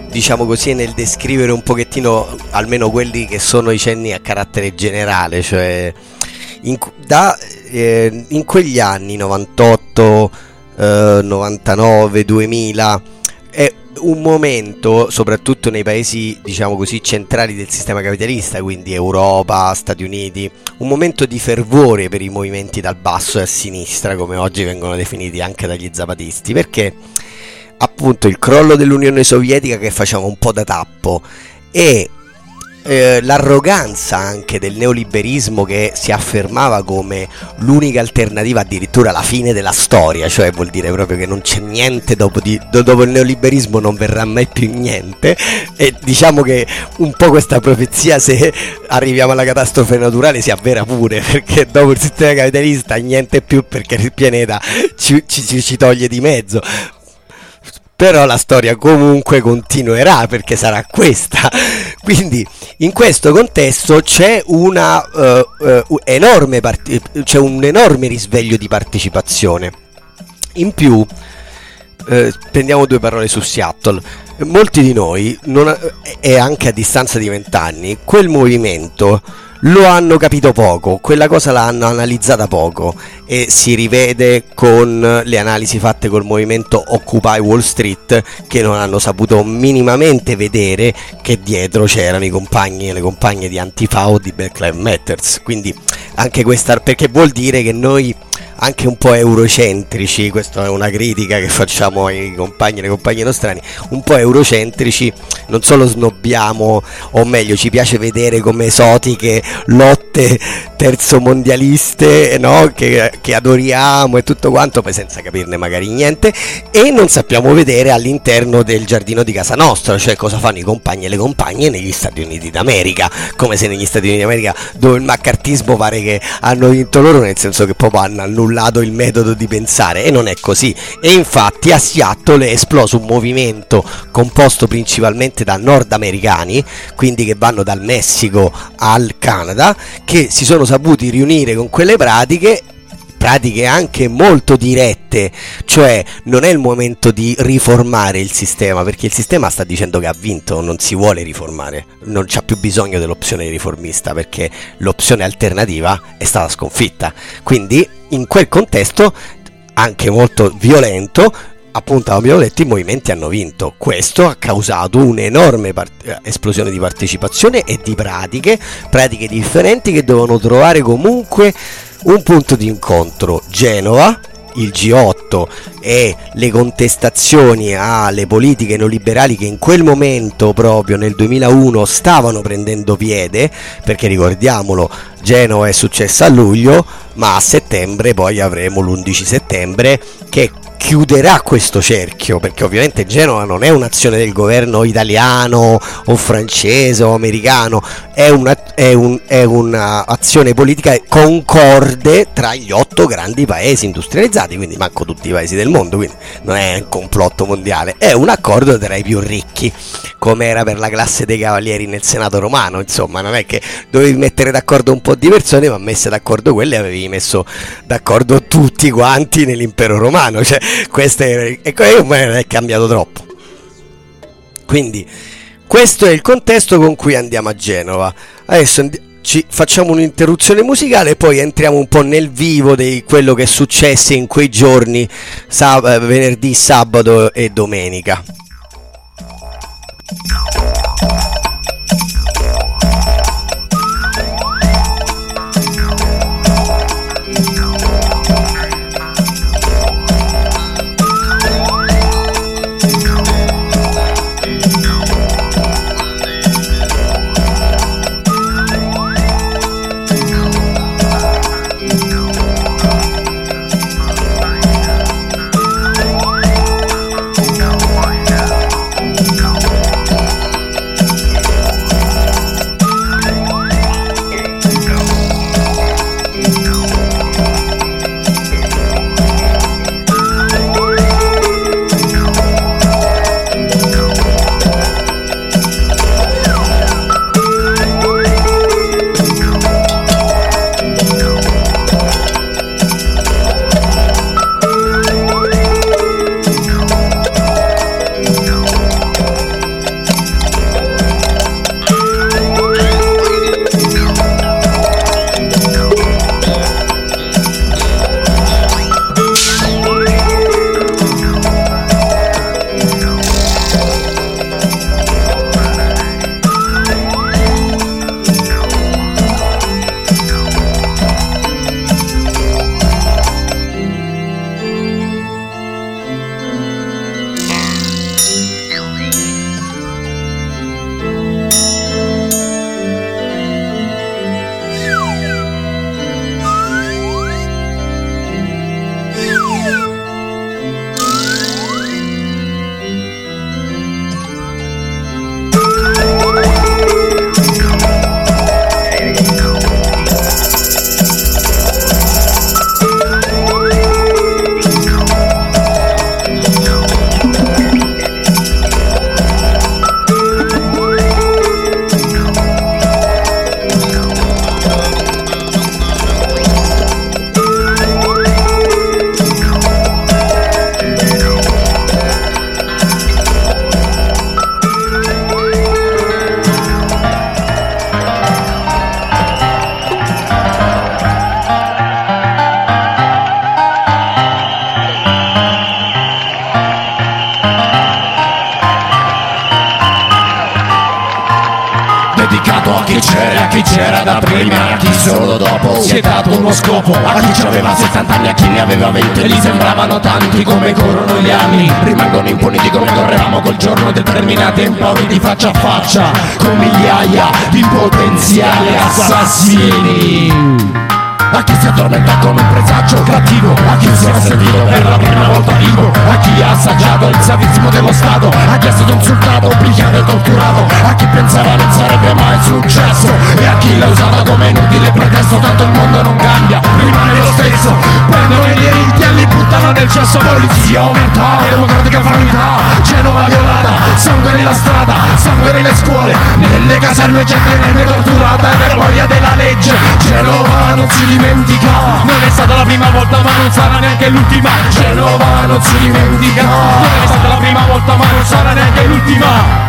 diciamo così, nel descrivere un pochettino almeno quelli che sono i cenni a carattere generale, cioè in quegli anni 98, 99, 2000 è un momento, soprattutto nei paesi, diciamo così, centrali del sistema capitalista, quindi Europa, Stati Uniti, un momento di fervore per i movimenti dal basso e a sinistra, come oggi vengono definiti anche dagli zapatisti, perché appunto il crollo dell'Unione Sovietica, che faceva un po' da tappo, e l'arroganza anche del neoliberismo, che si affermava come l'unica alternativa, addirittura la fine della storia, cioè vuol dire proprio che non c'è niente dopo il neoliberismo, non verrà mai più niente. E diciamo che un po' questa profezia, se arriviamo alla catastrofe naturale, si avvera pure, perché dopo il sistema capitalista niente più, perché il pianeta ci toglie di mezzo. Però la storia comunque continuerà, perché sarà questa. Quindi in questo contesto c'è un enorme risveglio di partecipazione. In più, prendiamo due parole su Seattle. Molti di noi, e anche a distanza di 20 anni, quel movimento lo hanno capito poco, quella cosa l'hanno analizzata poco, e si rivede con le analisi fatte col movimento Occupy Wall Street, che non hanno saputo minimamente vedere che dietro c'erano i compagni e le compagne di Antifa o di Black Lives Matter. Quindi anche questa, perché vuol dire che noi anche un po' eurocentrici, questa è una critica che facciamo ai compagni e alle compagne nostrani, un po' eurocentrici, non solo snobbiamo, o meglio ci piace vedere come esotiche lotte terzomondialiste, no? che adoriamo e tutto quanto, poi senza capirne magari niente, e non sappiamo vedere all'interno del giardino di casa nostra, cioè cosa fanno i compagni e le compagne negli Stati Uniti d'America, come se negli Stati Uniti d'America, dove il maccartismo pare che hanno vinto loro, nel senso che proprio hanno annullato il metodo di pensare, e non è così. E infatti a Seattle è esploso un movimento composto principalmente da nordamericani, quindi che vanno dal Messico al Canada, che si sono saputi riunire con quelle pratiche anche molto dirette, cioè non è il momento di riformare il sistema, perché il sistema sta dicendo che ha vinto, non si vuole riformare, non c'ha più bisogno dell'opzione riformista, perché l'opzione alternativa è stata sconfitta. Quindi in quel contesto anche molto violento, appunto abbiamo detto, i movimenti hanno vinto. Questo ha causato un'enorme esplosione di partecipazione e di pratiche differenti, che devono trovare comunque un punto di incontro. Genova, il G8 e le contestazioni alle politiche neoliberali che in quel momento, proprio nel 2001, stavano prendendo piede, perché ricordiamolo, Genova è successa a luglio, ma a settembre poi avremo l'11 settembre che chiuderà questo cerchio, perché ovviamente Genova non è un'azione del governo italiano o francese o americano, è un'azione politica concorde tra gli 8 grandi paesi industrializzati, quindi manco tutti i paesi del mondo, quindi non è un complotto mondiale, è un accordo tra i più ricchi, come era per la classe dei cavalieri nel Senato romano. Insomma, non è che dovevi mettere d'accordo un po' di persone, ma messe d'accordo quelle avevi messo d'accordo tutti quanti nell'impero romano, cioè questo non è cambiato troppo. Quindi questo è il contesto con cui andiamo a Genova. Adesso ci facciamo un'interruzione musicale e poi entriamo un po' nel vivo di quello che è successo in quei giorni, venerdì, sabato e domenica. Yeah. chi c'era da prima, a chi solo dopo si è dato uno scopo, a chi aveva 70 anni, a chi ne aveva 20 e gli sembravano tanti come corrono gli anni, rimangono impuniti come correvamo col giorno determinati improvvi di faccia a faccia con migliaia di potenziali assassini. A chi si addormenta con un presagio cattivo, a chi si è sentito per la prima volta vivo, a chi ha assaggiato il sadismo dello Stato, a chi è stato insultato, picchiato e torturato, a chi pensava non sarebbe mai successo e a chi l'ha usata come inutile pretesto, tanto il mondo non cambia, rimane lo stesso. Prendono i diritti e li buttano nel cesso. Polizia aumentata, democratica famiglia, Genova violata, sangue nella strada, sangue nelle scuole, nelle caserme gente viene torturata e per voglia della legge. Genova non si dimentica, non è stata la prima volta ma non sarà neanche l'ultima. Genova non si dimentica, non è stata la prima volta ma non sarà neanche l'ultima.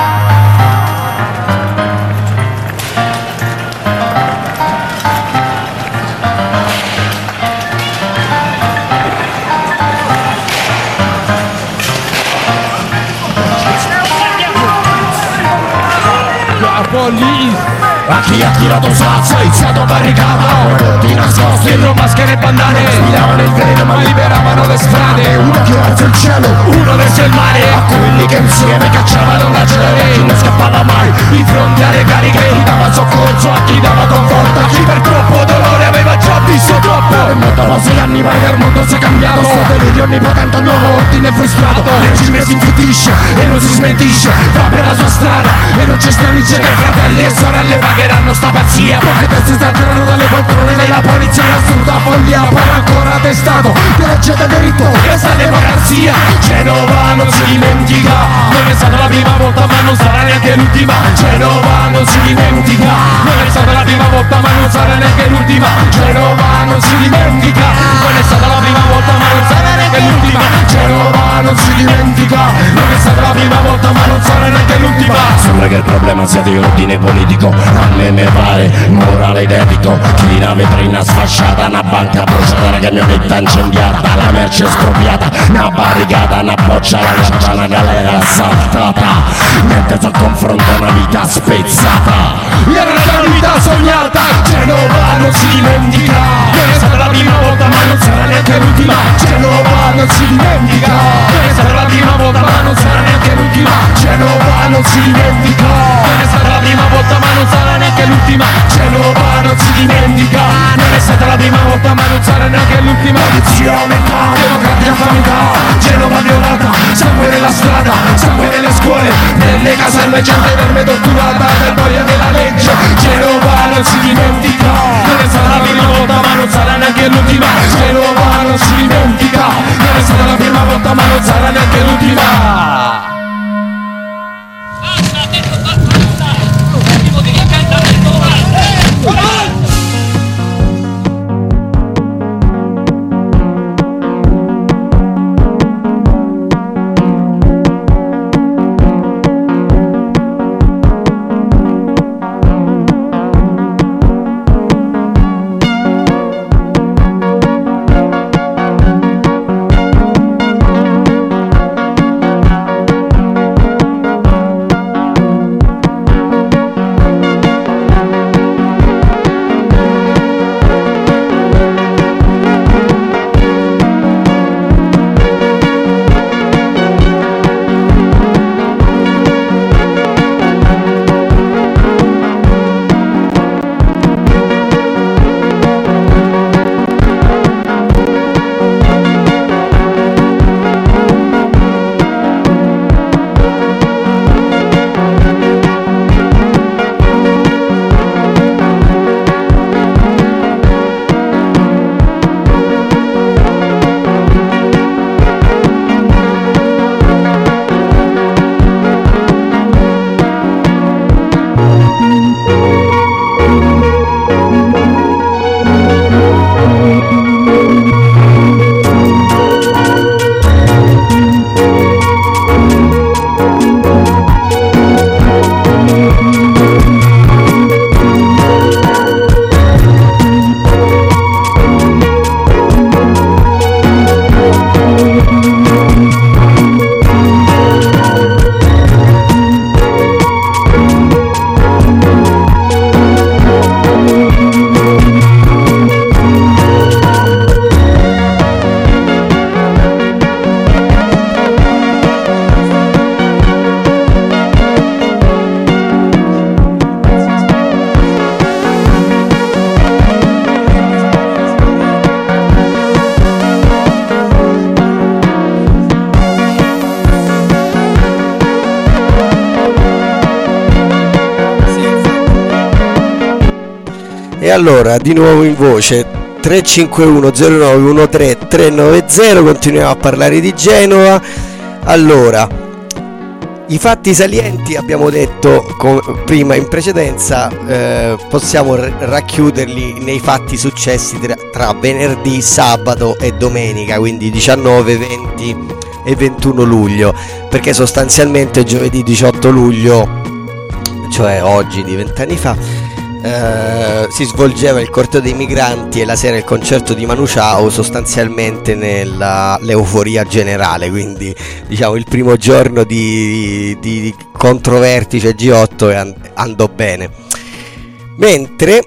A chi ha tirato sasso, ha iniziato barricata, tutti nascosti dietro maschere e bandane, sfidavano il veleno ma liberavano le strade. Uno che verso il cielo, uno verso il mare, a quelli che insieme cacciavano la gente, chi non scappava mai di fronte alle cariche, chi dava soccorso, a chi dava conforto, a chi per troppo dolore aveva già visto troppo. E dopo 6 anni ma il mondo si è cambiato, sto delirio onnipotente, un nuovo ordine frustrato. Il regime si infittisce e non si smentisce, va per la sua strada e non c'è stranice che fratelli e sorelle pagheranno sta pazzia. Poche teste esagerano dalle poltrone della polizia, l'assurda follia poi ancora testato di legge del diritto e sta democrazia. Genova non si dimentica, non è stata la prima volta ma non sarà neanche l'ultima. Genova non si dimentica, non è stata la prima volta ma non sarà neanche l'ultima. Genova non si dimentica, non è stata la prima volta ma non sarà neanche l'ultima. Genova non si dimentica, non è stata la prima volta ma non sarà neanche l'ultima. Sembra che il problema sia di ordine politico, a me ne pare morale identico. Chi la vetrina sfasciata, una banca bruciata, una camionetta incendiata, la merce espropriata, una barricata, una boccia alla lancia, una galera assaltata. Niente sul confronto, una vita spezzata. Era una vita sognata. Genova non si dimentica, non è stata la prima volta ma non sarà neanche l'ultima. Genova non si dimentica, non è stata la prima volta ma non sarà neanche l'ultima. Genova non si dimentica, non è stata la prima volta ma non sarà neanche l'ultima. Genova non si dimentica, non è stata la prima volta ma non sarà neanche l'ultima. Polizia aumentata, democratica famiglia, Genova violata, sangue nella strada, sangue nelle scuole, nelle caserme gente verme torturata per voglia della legge. Genova non si dimentica, non è stata la prima volta ma non sarà neanche l'ultima. Genova non si dimentica, non è stata la prima volta ma non sarà neanche l'ultima. E allora, di nuovo in voce 351 0913 390, continuiamo a parlare di Genova. Allora, i fatti salienti abbiamo detto prima in precedenza, possiamo racchiuderli nei fatti successi tra venerdì, sabato e domenica, quindi 19, 20 e 21 luglio, perché sostanzialmente giovedì 18 luglio, cioè oggi di 20 anni fa, si svolgeva il corteo dei migranti e la sera il concerto di Manu Chao, sostanzialmente nell'euforia generale, quindi diciamo il primo giorno di controvertice G8 andò bene, mentre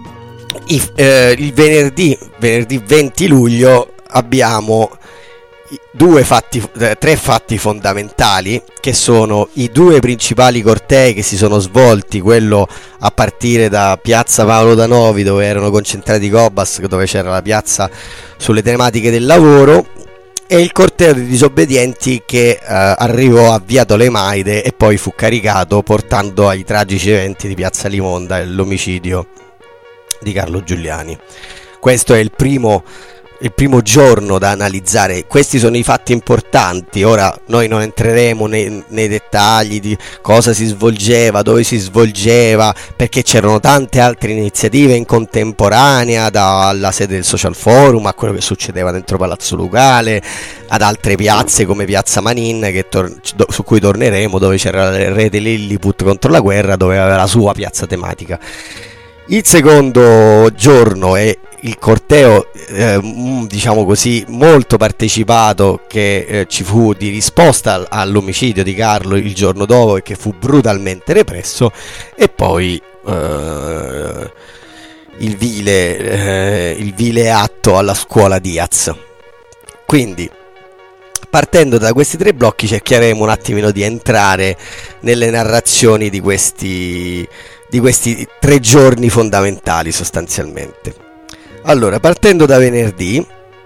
il venerdì 20 luglio abbiamo tre fatti fondamentali, che sono i due principali cortei che si sono svolti, quello a partire da piazza Paolo Danovi, dove erano concentrati i Cobas, dove c'era la piazza sulle tematiche del lavoro, e il corteo dei disobbedienti che arrivò a via Tolemaide e poi fu caricato, portando ai tragici eventi di piazza Limonda e l'omicidio di Carlo Giuliani. Questo è il primo giorno da analizzare. Questi sono i fatti importanti. Ora noi non entreremo nei dettagli di cosa si svolgeva, dove si svolgeva, perché c'erano tante altre iniziative in contemporanea, dalla sede del Social Forum a quello che succedeva dentro Palazzo Lucale, ad altre piazze come Piazza Manin, su cui torneremo, dove c'era la rete Lilliput contro la guerra, dove aveva la sua piazza tematica. Il secondo giorno è il corteo, diciamo così, molto partecipato, che ci fu di risposta all'omicidio di Carlo il giorno dopo e che fu brutalmente represso, e poi il vile atto alla scuola Diaz. Quindi, partendo da questi tre blocchi, cercheremo un attimino di entrare nelle narrazioni di questi 3 giorni fondamentali sostanzialmente. Allora, partendo da venerdì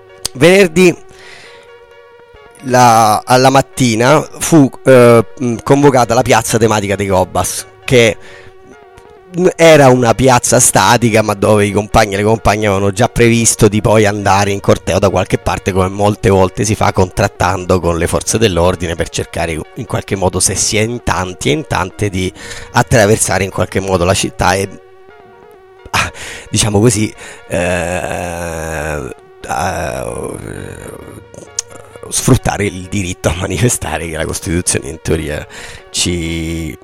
alla mattina fu convocata la piazza tematica dei Cobas, che era una piazza statica, ma dove i compagni e le compagne avevano già previsto di poi andare in corteo da qualche parte, come molte volte si fa, contrattando con le forze dell'ordine per cercare in qualche modo, se si è in tanti e in tante, di attraversare in qualche modo la città e, diciamo così, sfruttare il diritto a manifestare che la Costituzione in teoria ci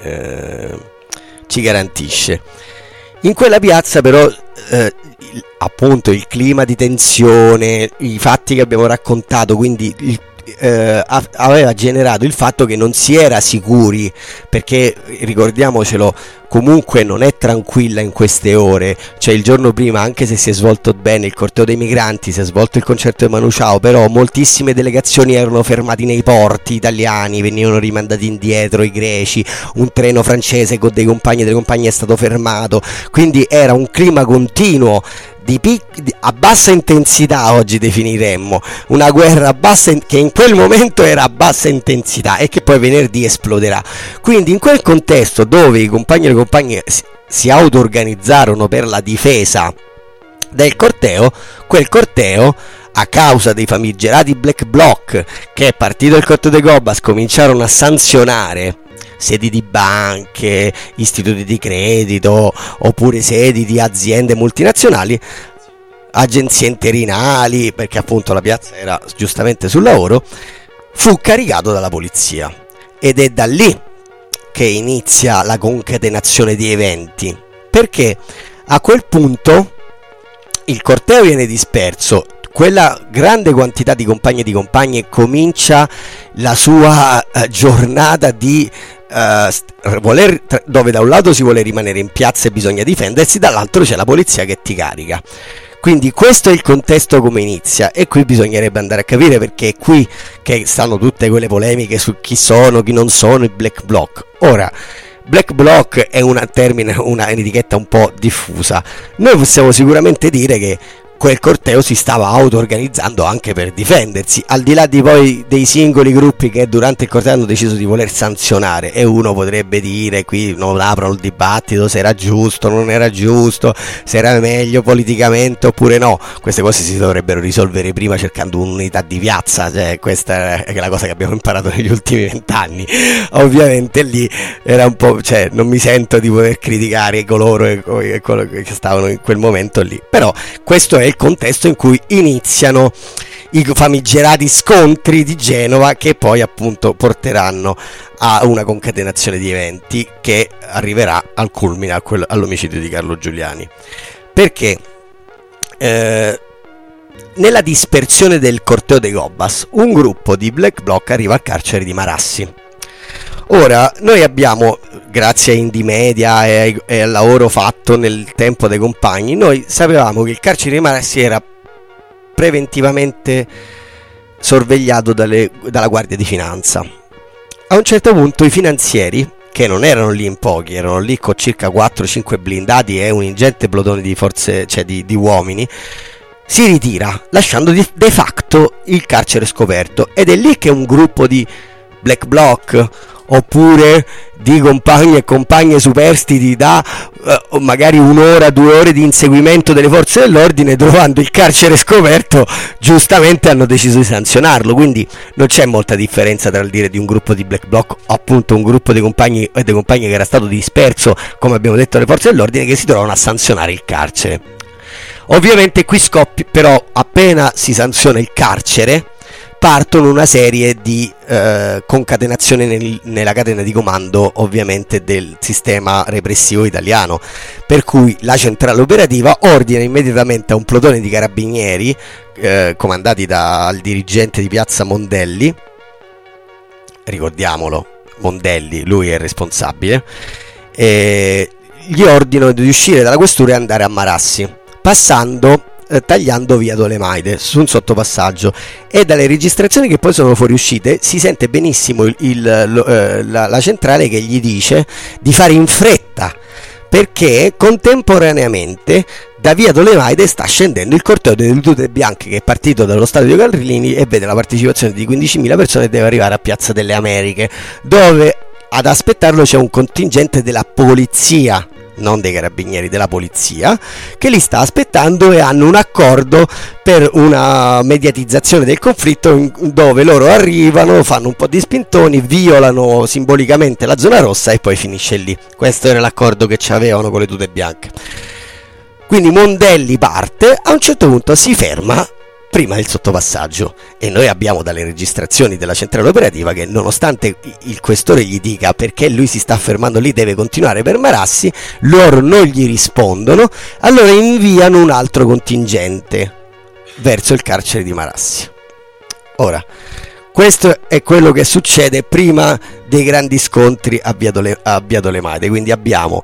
garantisce. In quella piazza però appunto il clima di tensione, i fatti che abbiamo raccontato, quindi aveva generato il fatto che non si era sicuri, perché ricordiamocelo, comunque non è tranquilla in queste ore. Cioè, il giorno prima, anche se si è svolto bene il corteo dei migranti, si è svolto il concerto di Manu Chao, però moltissime delegazioni erano fermati nei porti italiani, venivano rimandati indietro i greci, un treno francese con dei compagni e delle compagne è stato fermato, quindi era un clima continuo a bassa intensità, oggi definiremmo una guerra che in quel momento era a bassa intensità e che poi venerdì esploderà. Quindi in quel contesto, dove i compagni e le compagne si auto-organizzarono per la difesa del corteo, quel corteo, a causa dei famigerati black bloc che, partito il corteo dei Cobas, cominciarono a sanzionare sedi di banche, istituti di credito, oppure sedi di aziende multinazionali, agenzie interinali, perché appunto la piazza era giustamente sul lavoro, fu caricato dalla polizia. Ed è da lì che inizia la concatenazione di eventi, perché a quel punto il corteo viene disperso, quella grande quantità di compagni e di compagne comincia la sua giornata di dove da un lato si vuole rimanere in piazza e bisogna difendersi, dall'altro c'è la polizia che ti carica. Quindi questo è il contesto come inizia, e qui bisognerebbe andare a capire, perché è qui che stanno tutte quelle polemiche su chi sono, chi non sono i black bloc. Ora, black bloc è un'etichetta un po' diffusa. Noi possiamo sicuramente dire che quel corteo si stava auto-organizzando anche per difendersi, al di là di poi dei singoli gruppi che durante il corteo hanno deciso di voler sanzionare. E uno potrebbe dire, qui non aprono il dibattito se era giusto, non era giusto, se era meglio politicamente oppure no. Queste cose si dovrebbero risolvere prima cercando un'unità di piazza, cioè questa è la cosa che abbiamo imparato negli ultimi 20 anni. Ovviamente lì era un po', cioè non mi sento di poter criticare coloro che stavano in quel momento lì, però questo è il contesto in cui iniziano i famigerati scontri di Genova, che poi appunto porteranno a una concatenazione di eventi che arriverà al culmine all'omicidio di Carlo Giuliani. Perché nella dispersione del corteo dei Gobas un gruppo di Black Bloc arriva al carcere di Marassi. Ora, noi abbiamo, grazie a Indie Media e al lavoro fatto nel tempo dei compagni, noi sapevamo che il carcere di Marassi era preventivamente sorvegliato dalla Guardia di Finanza. A un certo punto i finanzieri, che non erano lì in pochi, erano lì con circa 4-5 blindati e un ingente plotone di forze, cioè di uomini, si ritira, lasciando de facto il carcere scoperto. Ed è lì che un gruppo di Black Bloc oppure di compagni e compagne superstiti da magari 1 ora, 2 ore di inseguimento delle forze dell'ordine, trovando il carcere scoperto, giustamente hanno deciso di sanzionarlo. Quindi non c'è molta differenza tra il dire di un gruppo di Black Bloc o appunto un gruppo di compagni e dei compagni che era stato disperso, come abbiamo detto, alle forze dell'ordine, che si trovano a sanzionare il carcere. Ovviamente qui scoppia, però appena si sanziona il carcere partono una serie di concatenazioni nella catena di comando, ovviamente, del sistema repressivo italiano, per cui la centrale operativa ordina immediatamente a un plotone di carabinieri comandati dal dirigente di piazza Mondelli, ricordiamolo, Mondelli, lui è il responsabile, gli ordinano di uscire dalla questura e andare a Marassi, tagliando via Dolemaide su un sottopassaggio. E dalle registrazioni che poi sono fuoriuscite si sente benissimo la centrale che gli dice di fare in fretta, perché contemporaneamente da via Dolemaide sta scendendo il corteo delle tute bianche, che è partito dallo stadio Carlini e vede la partecipazione di 15.000 persone e deve arrivare a Piazza delle Americhe, dove ad aspettarlo c'è un contingente della polizia, non dei carabinieri, della polizia, che li sta aspettando, e hanno un accordo per una mediatizzazione del conflitto, dove loro arrivano, fanno un po' di spintoni, violano simbolicamente la zona rossa e poi finisce lì. Questo era l'accordo che ci avevano con le tute bianche. Quindi Mondelli parte, a un certo punto si ferma prima del sottopassaggio, e noi abbiamo dalle registrazioni della centrale operativa che, nonostante il questore gli dica perché lui si sta fermando lì, deve continuare per Marassi, loro non gli rispondono, allora inviano un altro contingente verso il carcere di Marassi. Ora, questo è quello che succede prima dei grandi scontri a via Dolemaide. Quindi abbiamo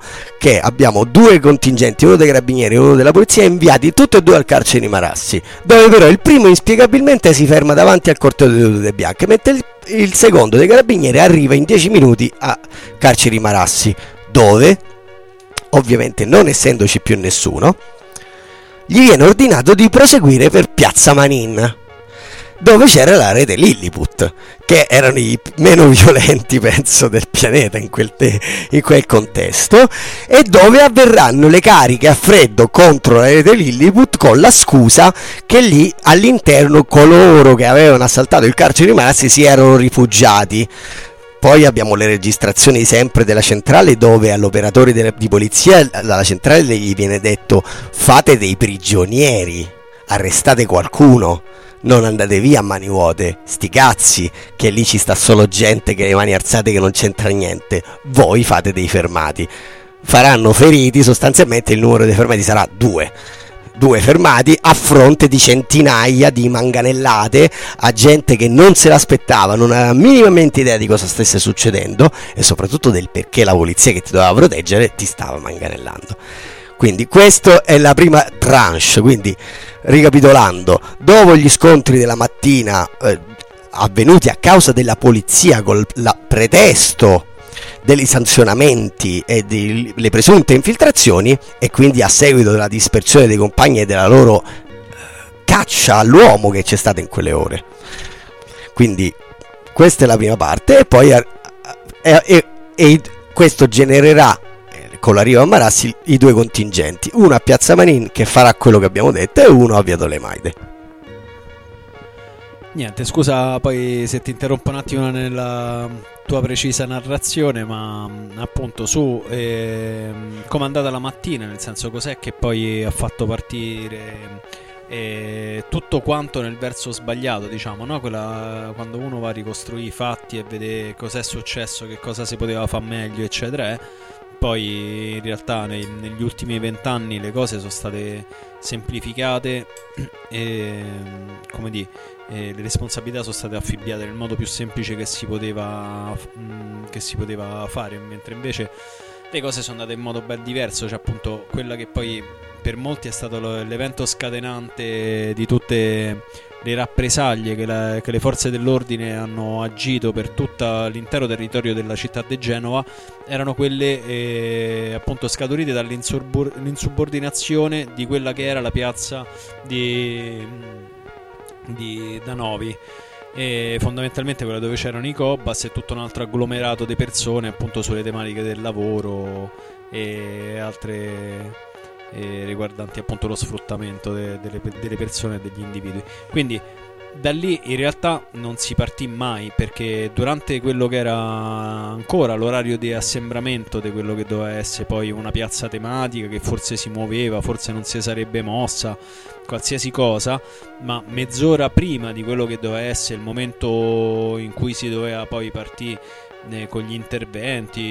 2 contingenti, uno dei carabinieri e uno della polizia, inviati tutti e 2 al carcere di Marassi, dove però il primo inspiegabilmente si ferma davanti al corteo delle tute bianche, mentre il secondo dei carabinieri arriva in 10 minuti a carcere di Marassi, dove ovviamente, non essendoci più nessuno, gli viene ordinato di proseguire per Piazza Manin, dove c'era la rete Lilliput, che erano i meno violenti, penso, del pianeta in quel contesto, e dove avverranno le cariche a freddo contro la rete Lilliput, con la scusa che lì all'interno coloro che avevano assaltato il carcere di Marassi si erano rifugiati. Poi abbiamo le registrazioni sempre della centrale, dove all'operatore di polizia dalla centrale gli viene detto: fate dei prigionieri, arrestate qualcuno, non andate via a mani vuote, sti cazzi, che lì ci sta solo gente che ha le mani alzate, che non c'entra niente, voi fate dei fermati. Faranno feriti, sostanzialmente il numero dei fermati sarà 2 fermati, a fronte di centinaia di manganellate a gente che non se l'aspettava, non aveva minimamente idea di cosa stesse succedendo e soprattutto del perché la polizia che ti doveva proteggere ti stava manganellando. Quindi questa è la prima tranche. Quindi, ricapitolando, dopo gli scontri della mattina avvenuti a causa della polizia col pretesto dei sanzionamenti e delle presunte infiltrazioni, e quindi a seguito della dispersione dei compagni e della loro caccia all'uomo che c'è stata in quelle ore. Quindi questa è la prima parte, e poi questo genererà con l'arrivo a Marassi i due contingenti, uno a Piazza Manin che farà quello che abbiamo detto e uno a Via Tolemaide. Niente, scusa poi se ti interrompo un attimo nella tua precisa narrazione, ma appunto su come è andata la mattina, nel senso cos'è che poi ha fatto partire tutto quanto nel verso sbagliato, diciamo, no? Quando uno va a ricostruire i fatti e vede cos'è successo, che cosa si poteva fare meglio, eccetera, poi in realtà negli ultimi 20 anni le cose sono state semplificate e, come dire, le responsabilità sono state affibbiate nel modo più semplice che si poteva fare, mentre invece le cose sono andate in modo ben diverso. Cioè appunto quella che poi per molti è stato l'evento scatenante di tutte le rappresaglie che le forze dell'ordine hanno agito per tutto l'intero territorio della città di Genova, erano quelle appunto scaturite dall'insubordinazione di quella che era la piazza di Danovi, e fondamentalmente quella dove c'erano i Cobas e tutto un altro agglomerato di persone appunto sulle tematiche del lavoro e altre riguardanti appunto lo sfruttamento delle persone e degli individui. Quindi da lì in realtà non si partì mai, perché durante quello che era ancora l'orario di assembramento di quello che doveva essere poi una piazza tematica, che forse si muoveva, forse non si sarebbe mossa, qualsiasi cosa, ma mezz'ora prima di quello che doveva essere il momento in cui si doveva poi partire con gli interventi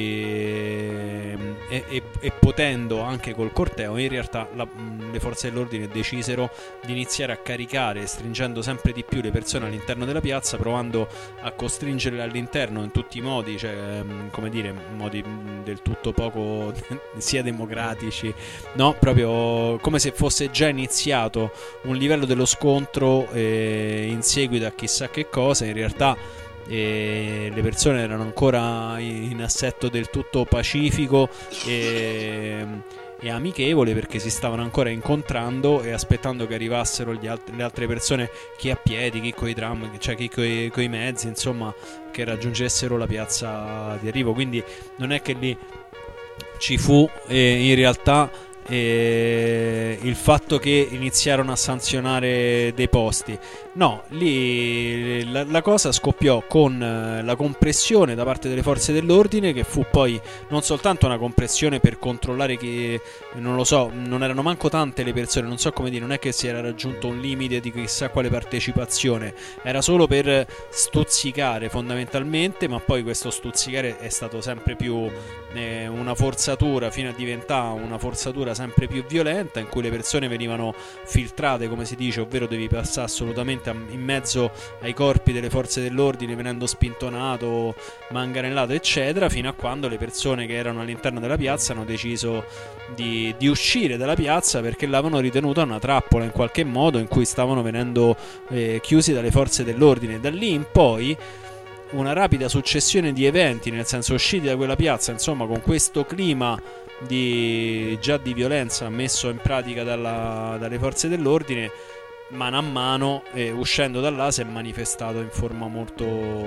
e potendo anche col corteo, in realtà le forze dell'ordine decisero di iniziare a caricare, stringendo sempre di più le persone all'interno della piazza, provando a costringerle all'interno in tutti i modi, cioè come dire, modi del tutto poco sia democratici, no? Proprio come se fosse già iniziato un livello dello scontro in seguito a chissà che cosa. In realtà le persone erano ancora in assetto del tutto pacifico e amichevole, perché si stavano ancora incontrando e aspettando che arrivassero le altre persone, chi a piedi, chi coi tram, cioè chi coi mezzi, insomma, che raggiungessero la piazza di arrivo. Quindi non è che lì ci fu in realtà il fatto che iniziarono a sanzionare dei posti. No, lì la cosa scoppiò con la compressione da parte delle forze dell'ordine, che fu poi non soltanto una compressione per controllare che, non lo so, non erano manco tante le persone, non so come dire, non è che si era raggiunto un limite di chissà quale partecipazione, era solo per stuzzicare fondamentalmente, ma poi questo stuzzicare è stato sempre più una forzatura, fino a diventare una forzatura sempre più violenta, in cui le persone venivano filtrate, come si dice, ovvero devi passare assolutamente in mezzo ai corpi delle forze dell'ordine, venendo spintonato, manganellato, eccetera, fino a quando le persone che erano all'interno della piazza hanno deciso di uscire dalla piazza, perché l'avevano ritenuta una trappola in qualche modo, in cui stavano venendo chiusi dalle forze dell'ordine. Da lì in poi una rapida successione di eventi, nel senso, usciti da quella piazza, insomma, con questo clima già di violenza messo in pratica dalle forze dell'ordine, mano a mano, uscendo da là, si è manifestato in forma molto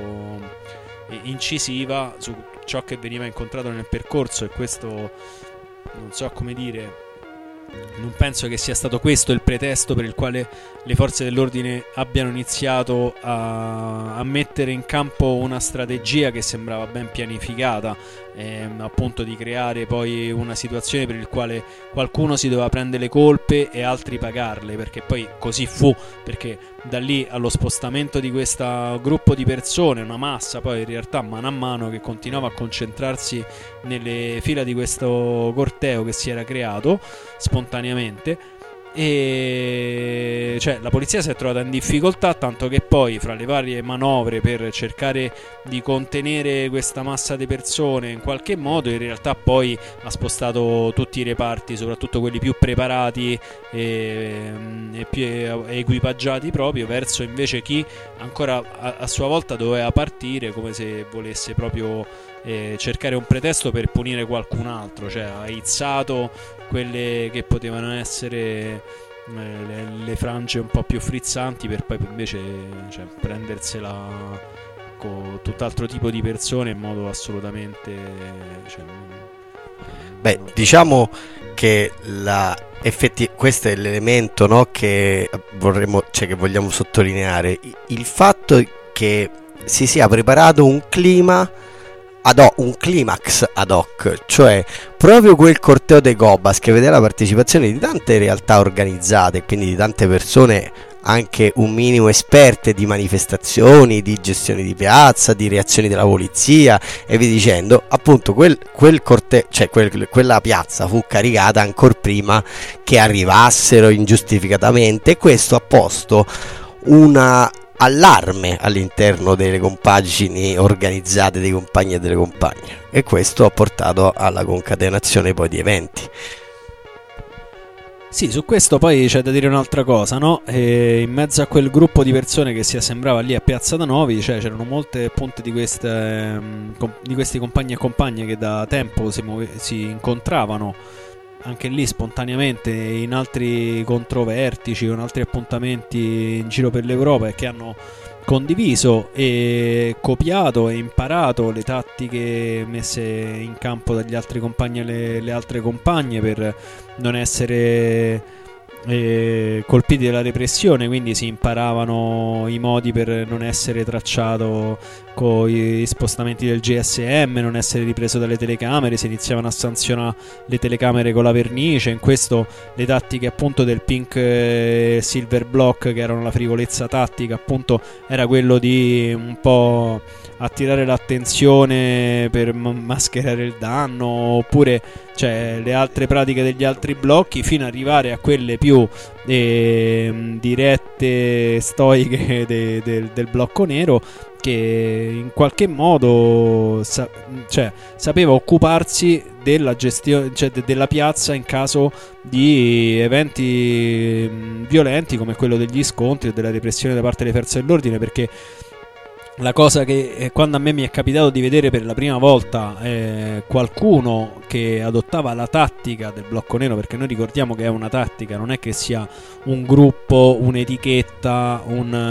incisiva su ciò che veniva incontrato nel percorso. E questo, non so come dire, non penso che sia stato questo il pretesto per il quale le forze dell'ordine abbiano iniziato a mettere in campo una strategia che sembrava ben pianificata, appunto di creare poi una situazione per il quale qualcuno si doveva prendere le colpe e altri pagarle, perché poi così fu, perché da lì allo spostamento di questo gruppo di persone, una massa poi in realtà mano a mano che continuava a concentrarsi nelle fila di questo corteo che si era creato spontaneamente, e cioè la polizia si è trovata in difficoltà, tanto che poi fra le varie manovre per cercare di contenere questa massa di persone in qualche modo, in realtà poi ha spostato tutti i reparti, soprattutto quelli più preparati e più equipaggiati proprio verso invece chi ancora a sua volta doveva partire, come se volesse proprio cercare un pretesto per punire qualcun altro, cioè ha izzato quelle che potevano essere le frange un po' più frizzanti, per poi invece prendersela con tutt'altro tipo di persone in modo assolutamente diciamo che questo è l'elemento, no, che che vogliamo sottolineare, il fatto che si sia preparato un climax ad hoc, cioè proprio quel corteo dei Cobas che vede la partecipazione di tante realtà organizzate, quindi di tante persone anche un minimo esperte di manifestazioni, di gestione di piazza, di reazioni della polizia e via dicendo. Appunto quel corteo, cioè quella piazza fu caricata ancora prima che arrivassero ingiustificatamente, e questo ha posto una allarme all'interno delle compagini organizzate dei compagni e delle compagne, e questo ha portato alla concatenazione poi di eventi. Sì, su questo poi c'è da dire un'altra cosa, no? In mezzo a quel gruppo di persone che si assembrava lì a Piazza Danovi, c'erano molte appunto di questi compagni e compagne che da tempo si incontravano anche lì spontaneamente in altri controvertici o in altri appuntamenti in giro per l'Europa, e che hanno condiviso e copiato e imparato le tattiche messe in campo dagli altri compagni e le altre compagne per non essere colpiti dalla repressione. Quindi si imparavano i modi per non essere tracciato con i spostamenti del GSM, non essere ripreso dalle telecamere, si iniziavano a sanzionare le telecamere con la vernice. In questo le tattiche appunto del pink silver block, che erano la frivolezza tattica, appunto era quello di un po' attirare l'attenzione per mascherare il danno, oppure le altre pratiche degli altri blocchi, fino ad arrivare a quelle più dirette, stoiche del blocco nero, che in qualche modo sapeva occuparsi della gestione, della piazza in caso di eventi violenti come quello degli scontri e della repressione da parte delle forze dell'ordine. Perché la cosa che quando a me mi è capitato di vedere per la prima volta qualcuno che adottava la tattica del blocco nero, perché noi ricordiamo che è una tattica, non è che sia un gruppo, un'etichetta,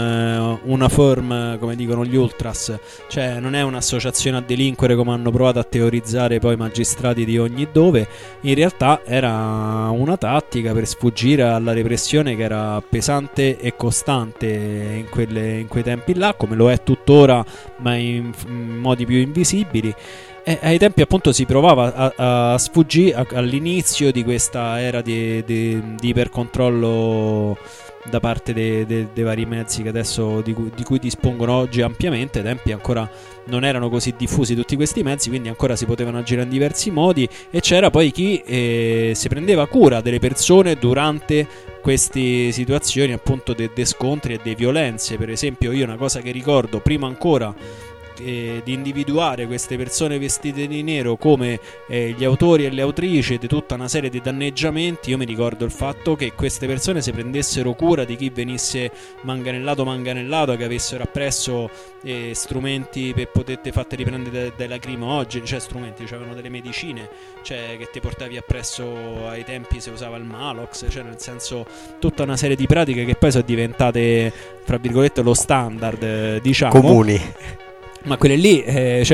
una firm come dicono gli ultras, non è un'associazione a delinquere come hanno provato a teorizzare poi magistrati di ogni dove. In realtà era una tattica per sfuggire alla repressione, che era pesante e costante in quei tempi là, come lo è tuttora, ma in modi più invisibili. E ai tempi appunto si provava a sfuggire all'inizio di questa era di ipercontrollo da parte dei vari mezzi che adesso di cui dispongono oggi ampiamente. Ai tempi ancora non erano così diffusi tutti questi mezzi, quindi ancora si potevano agire in diversi modi, e c'era poi chi si prendeva cura delle persone durante queste situazioni appunto dei scontri e delle violenze. Per esempio, io una cosa che ricordo prima ancora di individuare queste persone vestite di nero come gli autori e le autrici di tutta una serie di danneggiamenti, io mi ricordo il fatto che queste persone si prendessero cura di chi venisse manganellato, che avessero appresso strumenti per poterti fatte riprendere dai lacrimogeni, strumenti, c'erano delle medicine che ti portavi appresso. Ai tempi si usava il Malox, nel senso tutta una serie di pratiche che poi sono diventate fra virgolette lo standard, diciamo, comuni. Ma quelle lì,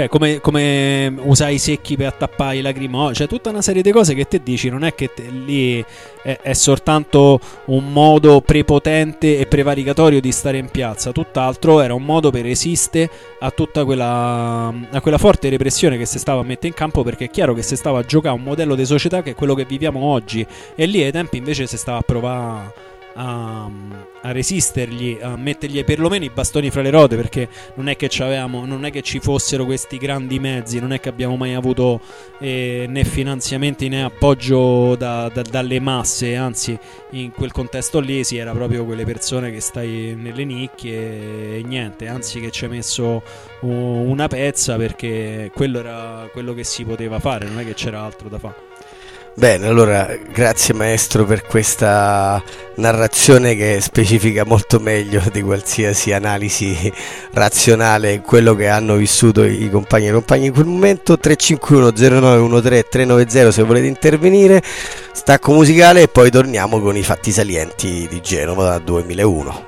come usare i secchi per attappare i lacrimogeni, tutta una serie di cose che te dici, non è che lì è soltanto un modo prepotente e prevaricatorio di stare in piazza, tutt'altro, era un modo per resistere a tutta quella forte repressione che si stava a mettere in campo, perché è chiaro che si stava a giocare un modello di società che è quello che viviamo oggi, e lì ai tempi invece si stava a provare a resistergli, a mettergli perlomeno i bastoni fra le ruote, perché non è che ci fossero questi grandi mezzi, non è che abbiamo mai avuto né finanziamenti né appoggio dalle masse, anzi in quel contesto lì si era proprio quelle persone che stai nelle nicchie e niente, anzi che ci hai messo una pezza, perché quello era quello che si poteva fare, non è che c'era altro da fare. Bene, allora grazie maestro per questa narrazione che specifica molto meglio di qualsiasi analisi razionale quello che hanno vissuto i compagni e le compagne in quel momento. 351 0913 390 se volete intervenire. stacco musicale e poi torniamo con i fatti salienti di Genova 2001.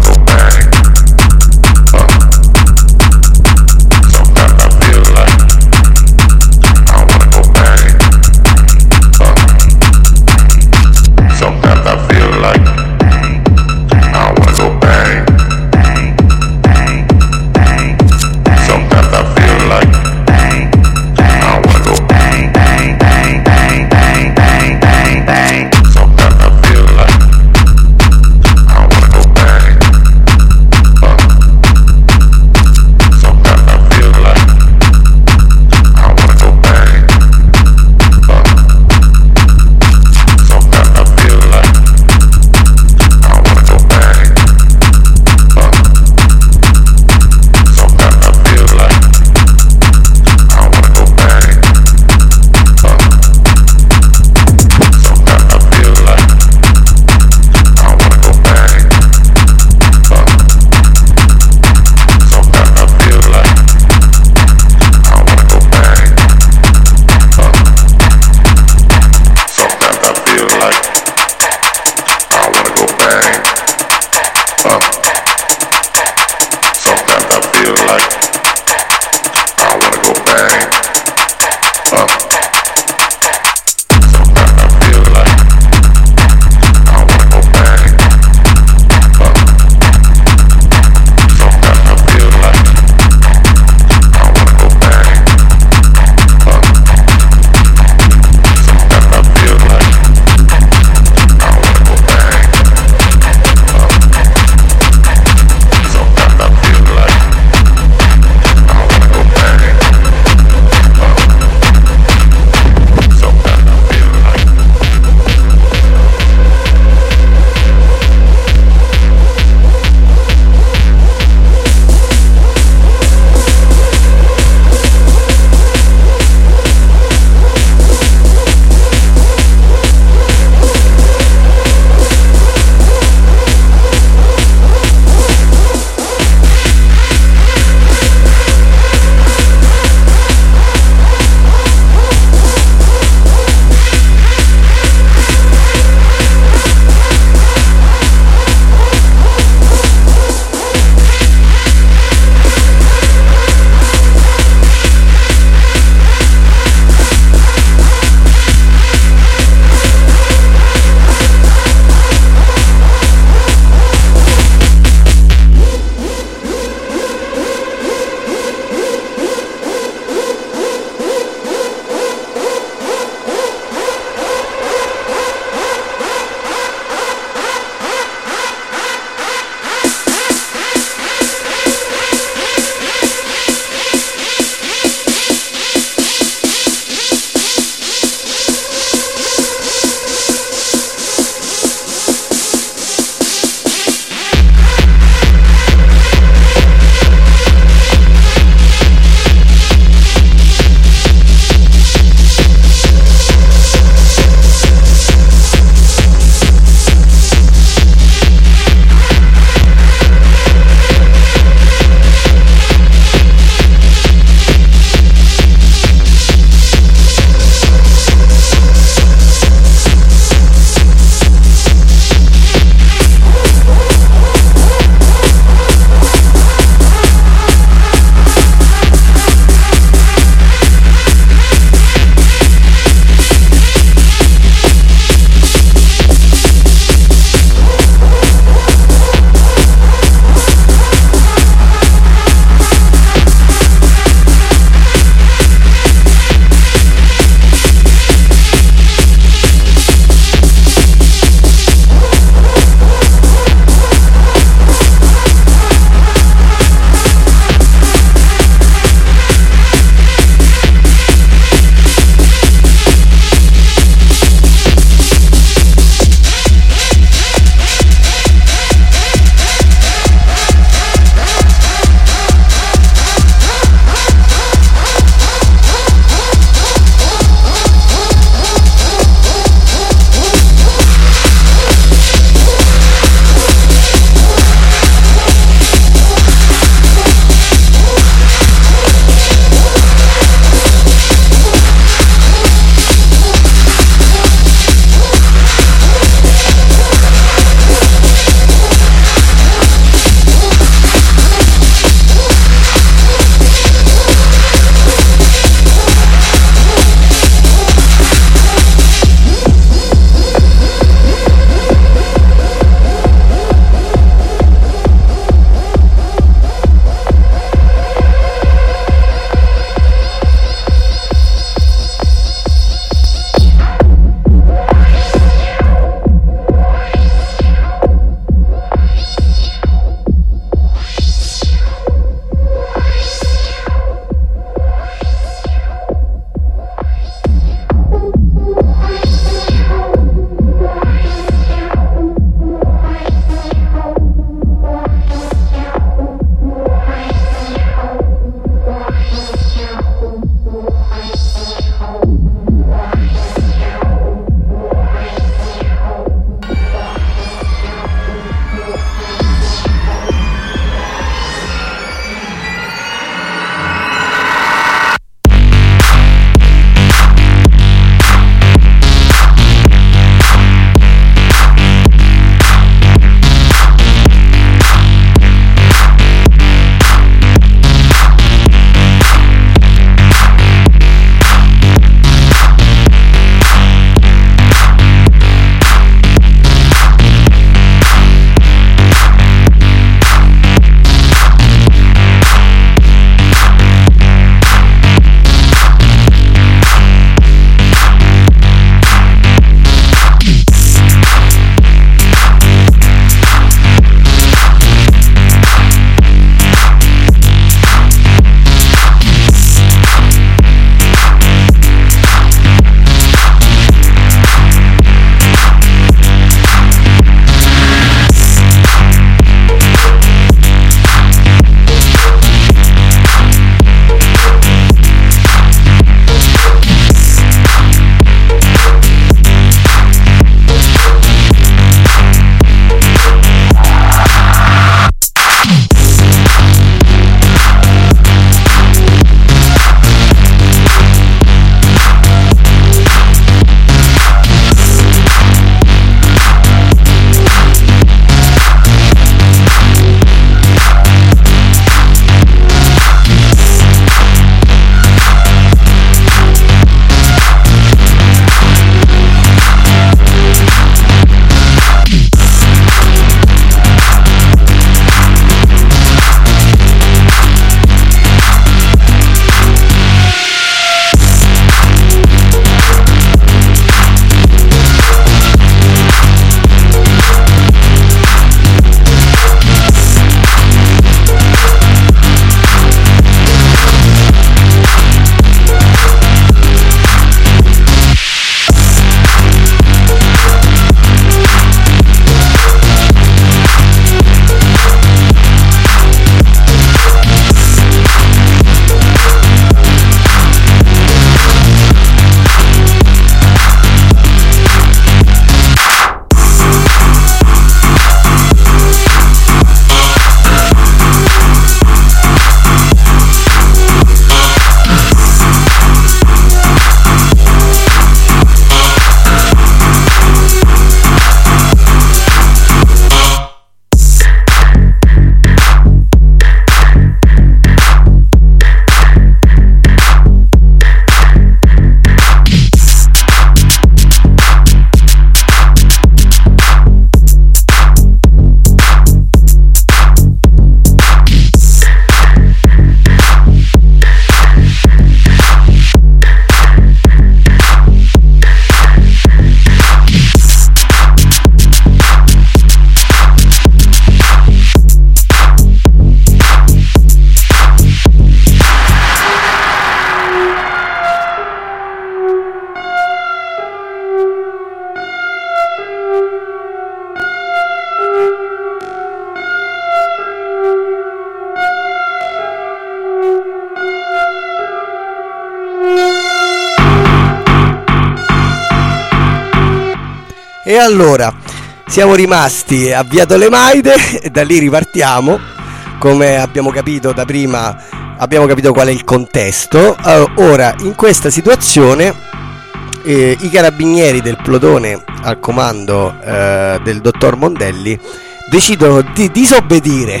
E allora siamo rimasti a Via Tolemaide e da lì ripartiamo. Come abbiamo capito da prima, abbiamo capito qual è il contesto. Ora, in questa situazione, i carabinieri del plotone al comando del dottor Mondelli decidono di disobbedire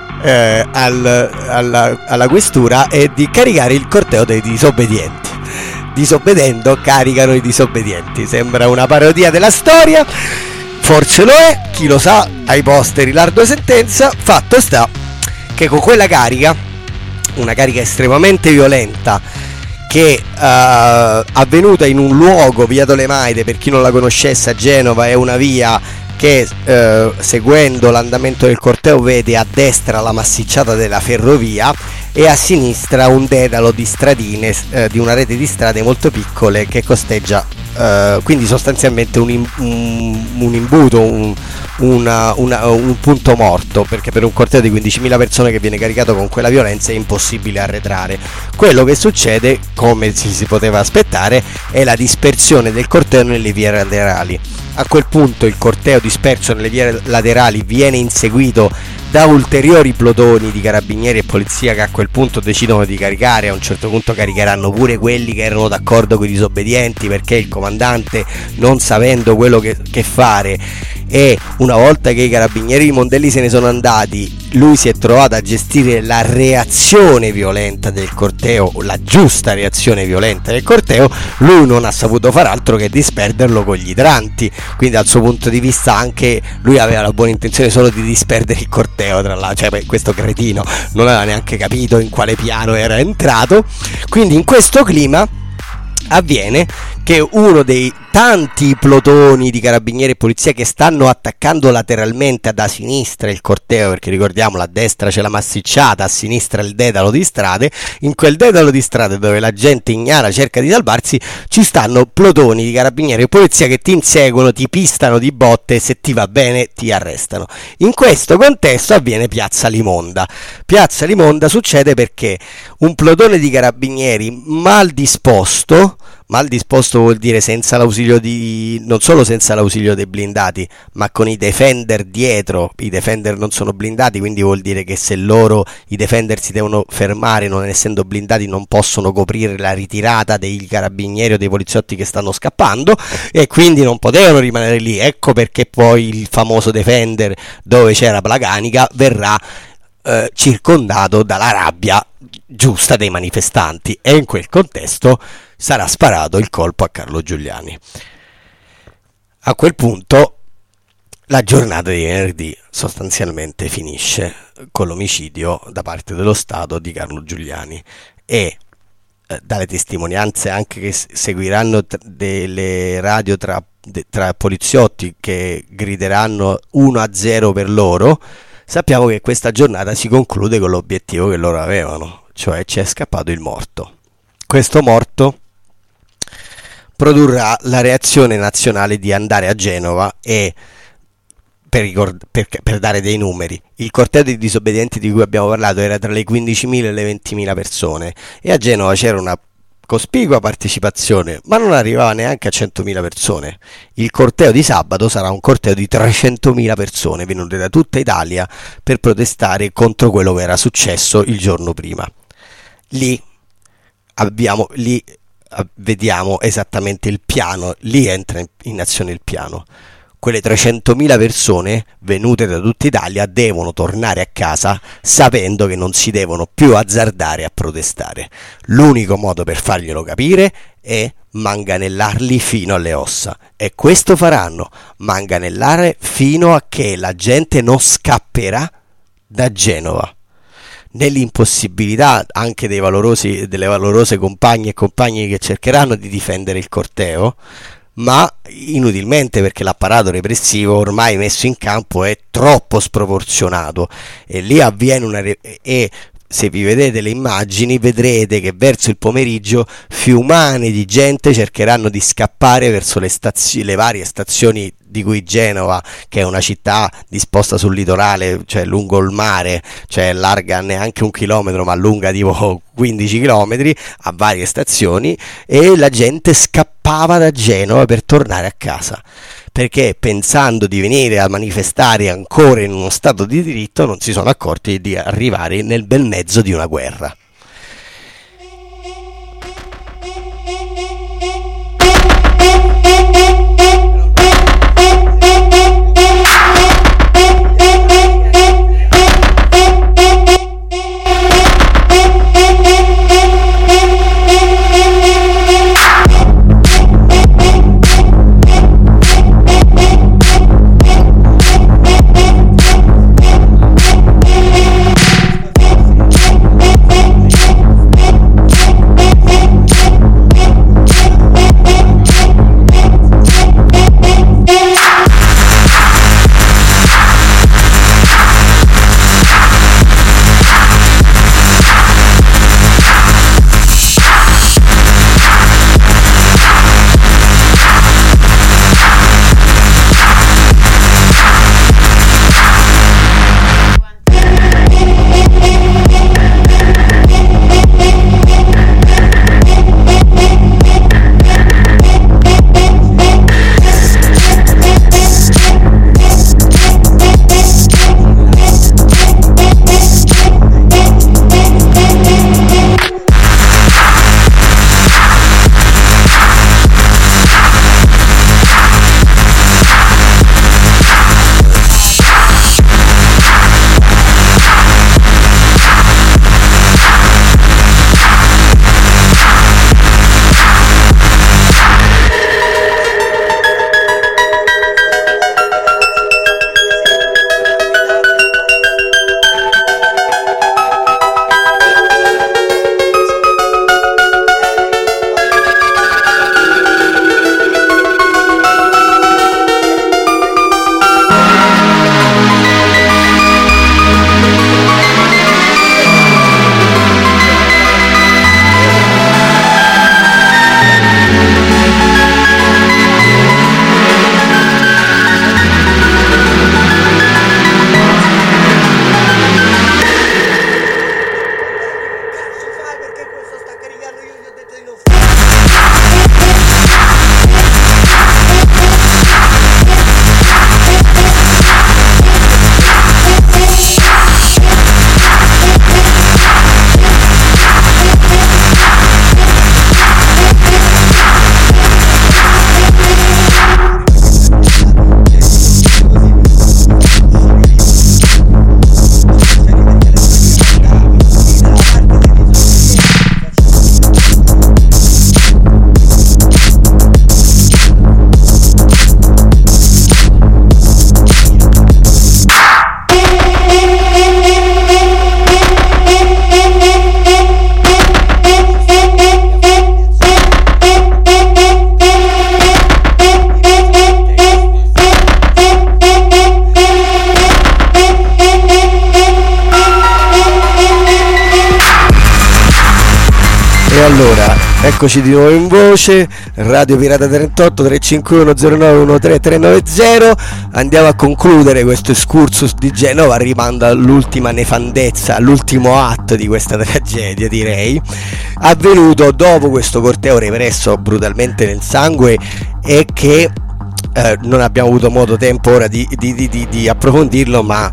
alla questura e di caricare il corteo dei disobbedienti. Disobbedendo caricano i disobbedienti. Sembra una parodia della storia, forse lo è, chi lo sa, ai posteri l'ardo sentenza. Fatto sta che con quella carica, una carica estremamente violenta, che avvenuta in un luogo, Via Tolemaide, per chi non la conoscesse, a Genova è una via che seguendo l'andamento del corteo vede a destra la massicciata della ferrovia e a sinistra un dedalo di stradine, di una rete di strade molto piccole che costeggia, quindi sostanzialmente un imbuto, un punto morto, perché per un corteo di 15.000 persone che viene caricato con quella violenza è impossibile arretrare. Quello che succede, come si poteva aspettare, è la dispersione del corteo nelle vie laterali. A quel punto il corteo disperso nelle vie laterali viene inseguito da ulteriori plotoni di carabinieri e polizia, che a quel punto decidono di caricare. A un certo punto caricheranno pure quelli che erano d'accordo con i disobbedienti, perché il comandante, non sapendo quello che fare, e una volta che i carabinieri di Mondelli se ne sono andati, lui si è trovato a gestire la reazione violenta del corteo, la giusta reazione violenta del corteo. Lui non ha saputo far altro che disperderlo con gli idranti, quindi dal suo punto di vista anche lui aveva la buona intenzione solo di disperdere il corteo, tra l'altro, cioè questo cretino non aveva neanche capito in quale piano era entrato. Quindi in questo clima avviene che uno dei tanti plotoni di carabinieri e polizia che stanno attaccando lateralmente da sinistra il corteo, perché ricordiamolo, a destra c'è la massicciata, a sinistra il dedalo di strade, in quel dedalo di strade dove la gente ignara cerca di salvarsi ci stanno plotoni di carabinieri e polizia che ti inseguono, ti pistano di botte e se ti va bene ti arrestano. In questo contesto avviene Piazza Limonda. Piazza Limonda succede perché un plotone di carabinieri mal disposto vuol dire senza l'ausilio non solo senza l'ausilio dei blindati, ma con i defender dietro. I defender non sono blindati, quindi vuol dire che se i defender si devono fermare, non essendo blindati, non possono coprire la ritirata dei carabinieri o dei poliziotti che stanno scappando, e quindi non potevano rimanere lì. Ecco perché poi il famoso defender dove c'era Plaganica verrà circondato dalla rabbia giusta dei manifestanti, e in quel contesto sarà sparato il colpo a Carlo Giuliani. A quel punto la giornata di venerdì sostanzialmente finisce con l'omicidio da parte dello Stato di Carlo Giuliani, e dalle testimonianze anche che seguiranno delle radio tra poliziotti che grideranno 1-0 per loro, sappiamo che questa giornata si conclude con l'obiettivo che loro avevano, cioè c'è scappato il morto. Questo morto produrrà la reazione nazionale di andare a Genova e per dare dei numeri, il corteo dei disobbedienti di cui abbiamo parlato era tra le 15.000 e le 20.000 persone, e a Genova c'era una cospicua partecipazione, ma non arrivava neanche a 100.000 persone. Il corteo di sabato sarà un corteo di 300.000 persone venute da tutta Italia per protestare contro quello che era successo il giorno prima. Lì vediamo esattamente il piano, lì entra in azione il piano. Quelle 300.000 persone venute da tutta Italia devono tornare a casa sapendo che non si devono più azzardare a protestare. L'unico modo per farglielo capire è manganellarli fino alle ossa, e questo faranno, manganellare fino a che la gente non scapperà da Genova, nell'impossibilità anche delle valorose compagne e compagni che cercheranno di difendere il corteo, ma inutilmente, perché l'apparato repressivo ormai messo in campo è troppo sproporzionato, e lì avviene e se vi vedete le immagini vedrete che verso il pomeriggio fiumane di gente cercheranno di scappare verso le varie stazioni, di cui Genova, che è una città disposta sul litorale, cioè lungo il mare, cioè larga neanche 1 chilometro ma lunga tipo 15 chilometri, a varie stazioni, e la gente scappava da Genova per tornare a casa. perché pensando di venire a manifestare ancora in uno stato di diritto non si sono accorti di arrivare nel bel mezzo di una guerra. Allora, eccoci di nuovo in voce, Radio Pirata 38 351 0913 390. Andiamo a concludere questo excursus di Genova arrivando all'ultima nefandezza, all'ultimo atto di questa tragedia, direi, avvenuto dopo questo corteo represso brutalmente nel sangue e che non abbiamo avuto tempo ora di approfondirlo, ma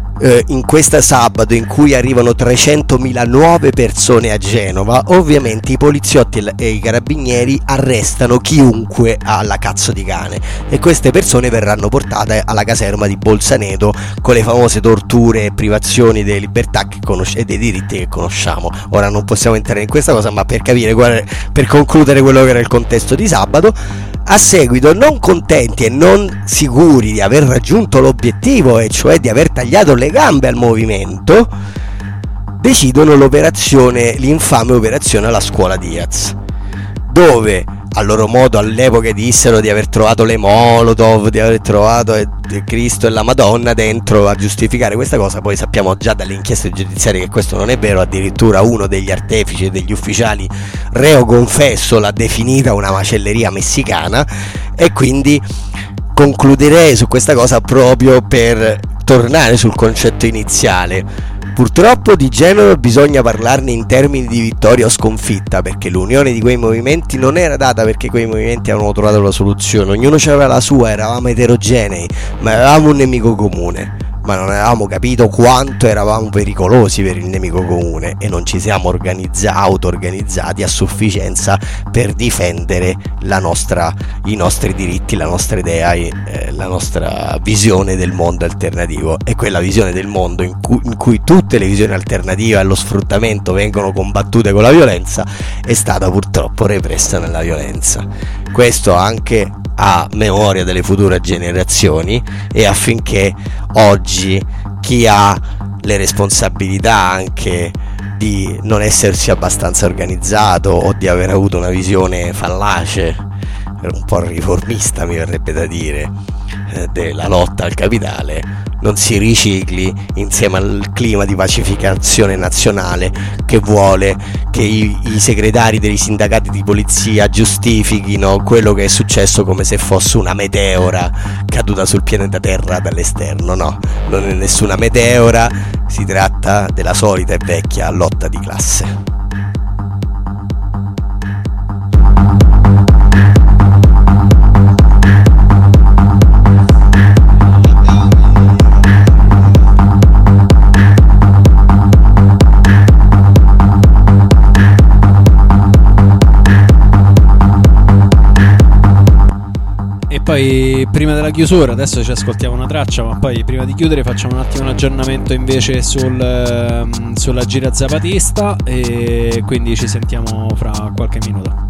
in questa sabato in cui arrivano 300.000 nuove persone a Genova, ovviamente i poliziotti e i carabinieri arrestano chiunque ha la cazzo di cane e queste persone verranno portate alla caserma di Bolzaneto con le famose torture e privazioni delle libertà e dei diritti che conosciamo. Ora non possiamo entrare in questa cosa, ma per capire per concludere quello che era il contesto di sabato, a seguito, non contenti e non sicuri di aver raggiunto l'obiettivo, e cioè di aver tagliato le gambe al movimento, decidono l'infame operazione alla scuola Diaz, dove a loro modo all'epoca dissero di aver trovato le Molotov, di aver trovato Cristo e la Madonna dentro a giustificare questa cosa. Poi sappiamo già dalle inchieste giudiziarie che questo non è vero, addirittura uno degli artefici e degli ufficiali, reo confesso, l'ha definita una macelleria messicana, e quindi concluderei su questa cosa proprio per tornare sul concetto iniziale. Purtroppo di Genova bisogna parlarne in termini di vittoria o sconfitta, perché l'unione di quei movimenti non era data perché quei movimenti avevano trovato la soluzione, ognuno aveva la sua, eravamo eterogenei, ma avevamo un nemico comune. Ma non avevamo capito quanto eravamo pericolosi per il nemico comune e non ci siamo auto-organizzati a sufficienza per difendere i nostri diritti, la nostra idea, la nostra visione del mondo alternativo. E quella visione del mondo in cui tutte le visioni alternative allo sfruttamento vengono combattute con la violenza è stata purtroppo repressa nella violenza. Questo anche a memoria delle future generazioni e affinché oggi chi ha le responsabilità anche di non essersi abbastanza organizzato o di aver avuto una visione fallace, un po' riformista mi verrebbe da dire, della lotta al capitale, non si ricicli insieme al clima di pacificazione nazionale che vuole che i segretari dei sindacati di polizia giustifichino quello che è successo come se fosse una meteora caduta sul pianeta Terra dall'esterno. No, non è nessuna meteora, si tratta della solita e vecchia lotta di classe. Poi prima della chiusura, adesso ci ascoltiamo una traccia, ma poi prima di chiudere facciamo un attimo un aggiornamento invece sulla gira zapatista e quindi ci sentiamo fra qualche minuto.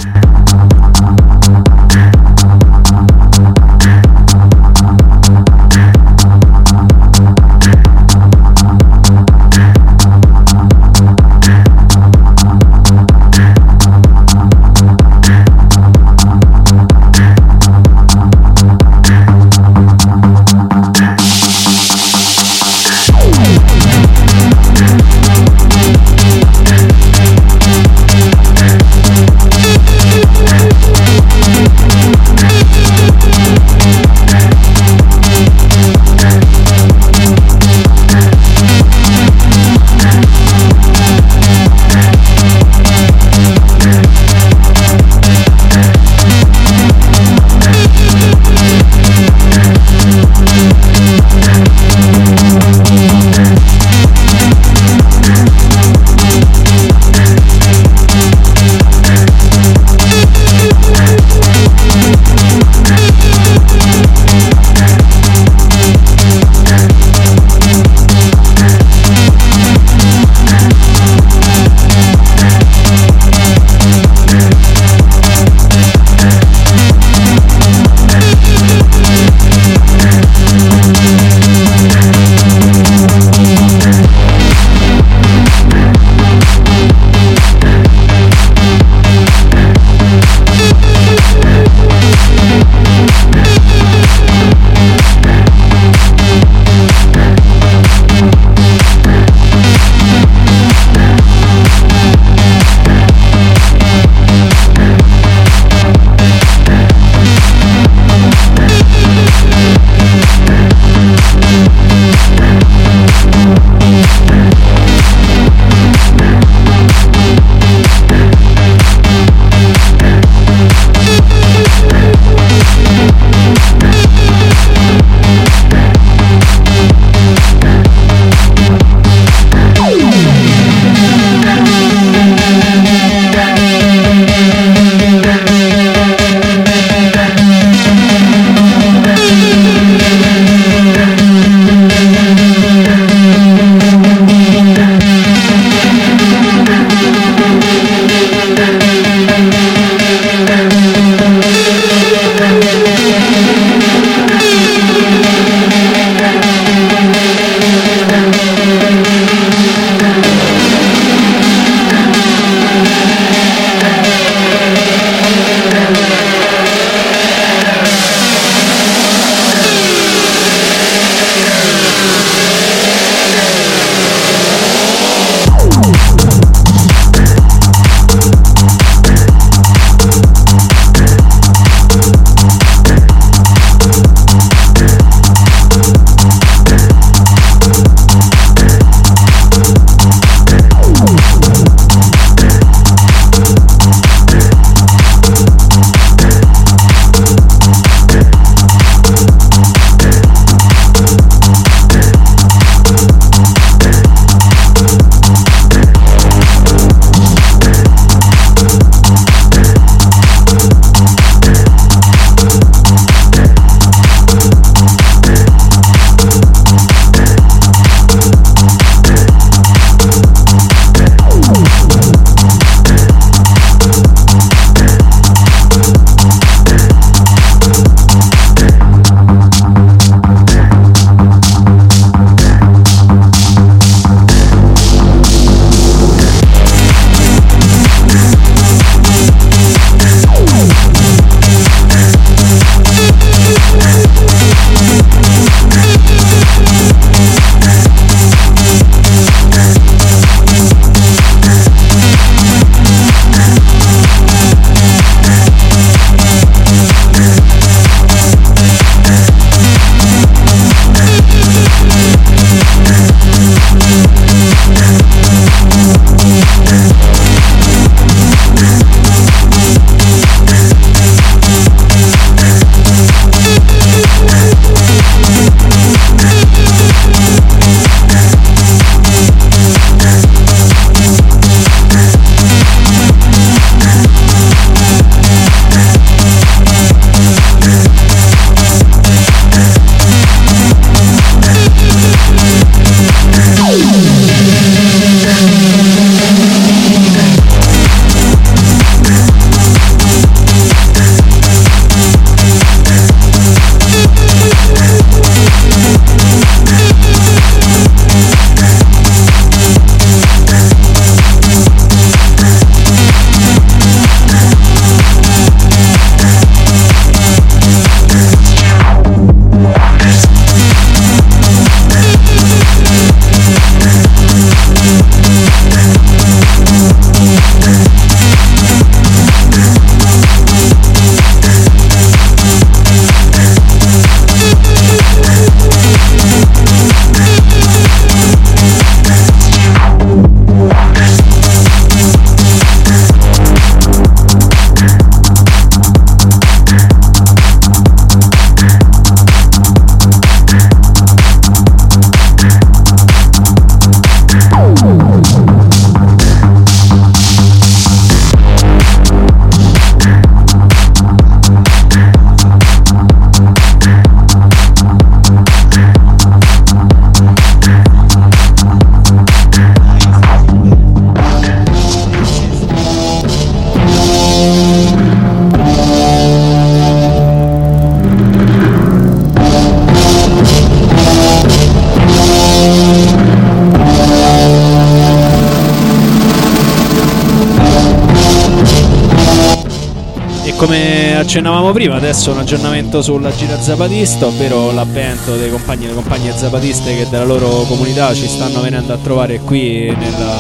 E come accennavamo prima, adesso un aggiornamento sulla gira zapatista, ovvero l'avvento dei compagni e le compagne zapatiste che dalla loro comunità ci stanno venendo a trovare qui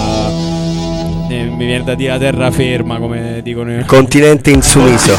mi viene da dire la terraferma, come dicono Continente insumiso.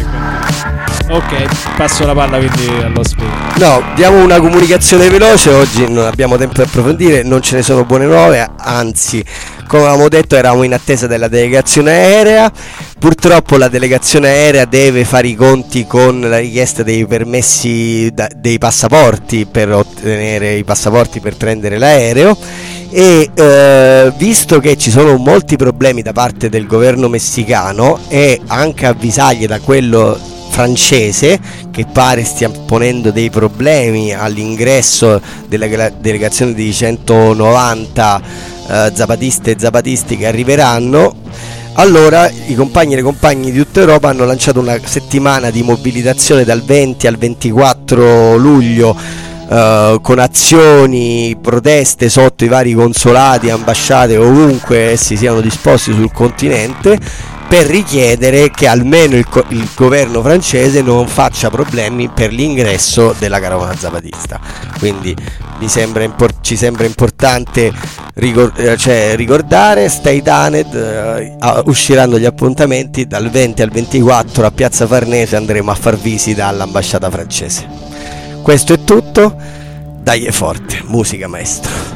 Ok, passo la palla quindi allo speaker. No, diamo una comunicazione veloce, oggi non abbiamo tempo per approfondire, non ce ne sono buone nuove, anzi, come avevamo detto eravamo in attesa della delegazione aerea. Purtroppo la delegazione aerea deve fare i conti con la richiesta dei permessi dei passaporti per ottenere i passaporti per prendere l'aereo e visto che ci sono molti problemi da parte del governo messicano e anche avvisaglie da quello francese che pare stia ponendo dei problemi all'ingresso della delegazione di 190 zapatiste e zapatisti che arriveranno, allora i compagni e le compagne di tutta Europa hanno lanciato una settimana di mobilitazione dal 20 al 24 luglio con azioni, proteste sotto i vari consolati, ambasciate, ovunque essi siano disposti sul continente, per richiedere che almeno il governo francese non faccia problemi per l'ingresso della carovana zapatista. Quindi ci sembra importante ricordare, stay tuned, usciranno gli appuntamenti dal 20 al 24 a Piazza Farnese, andremo a far visita all'ambasciata francese. Questo è tutto, dai è forte, musica maestro.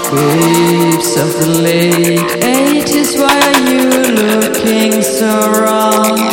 Waves of the late 80s, why are you looking so wrong?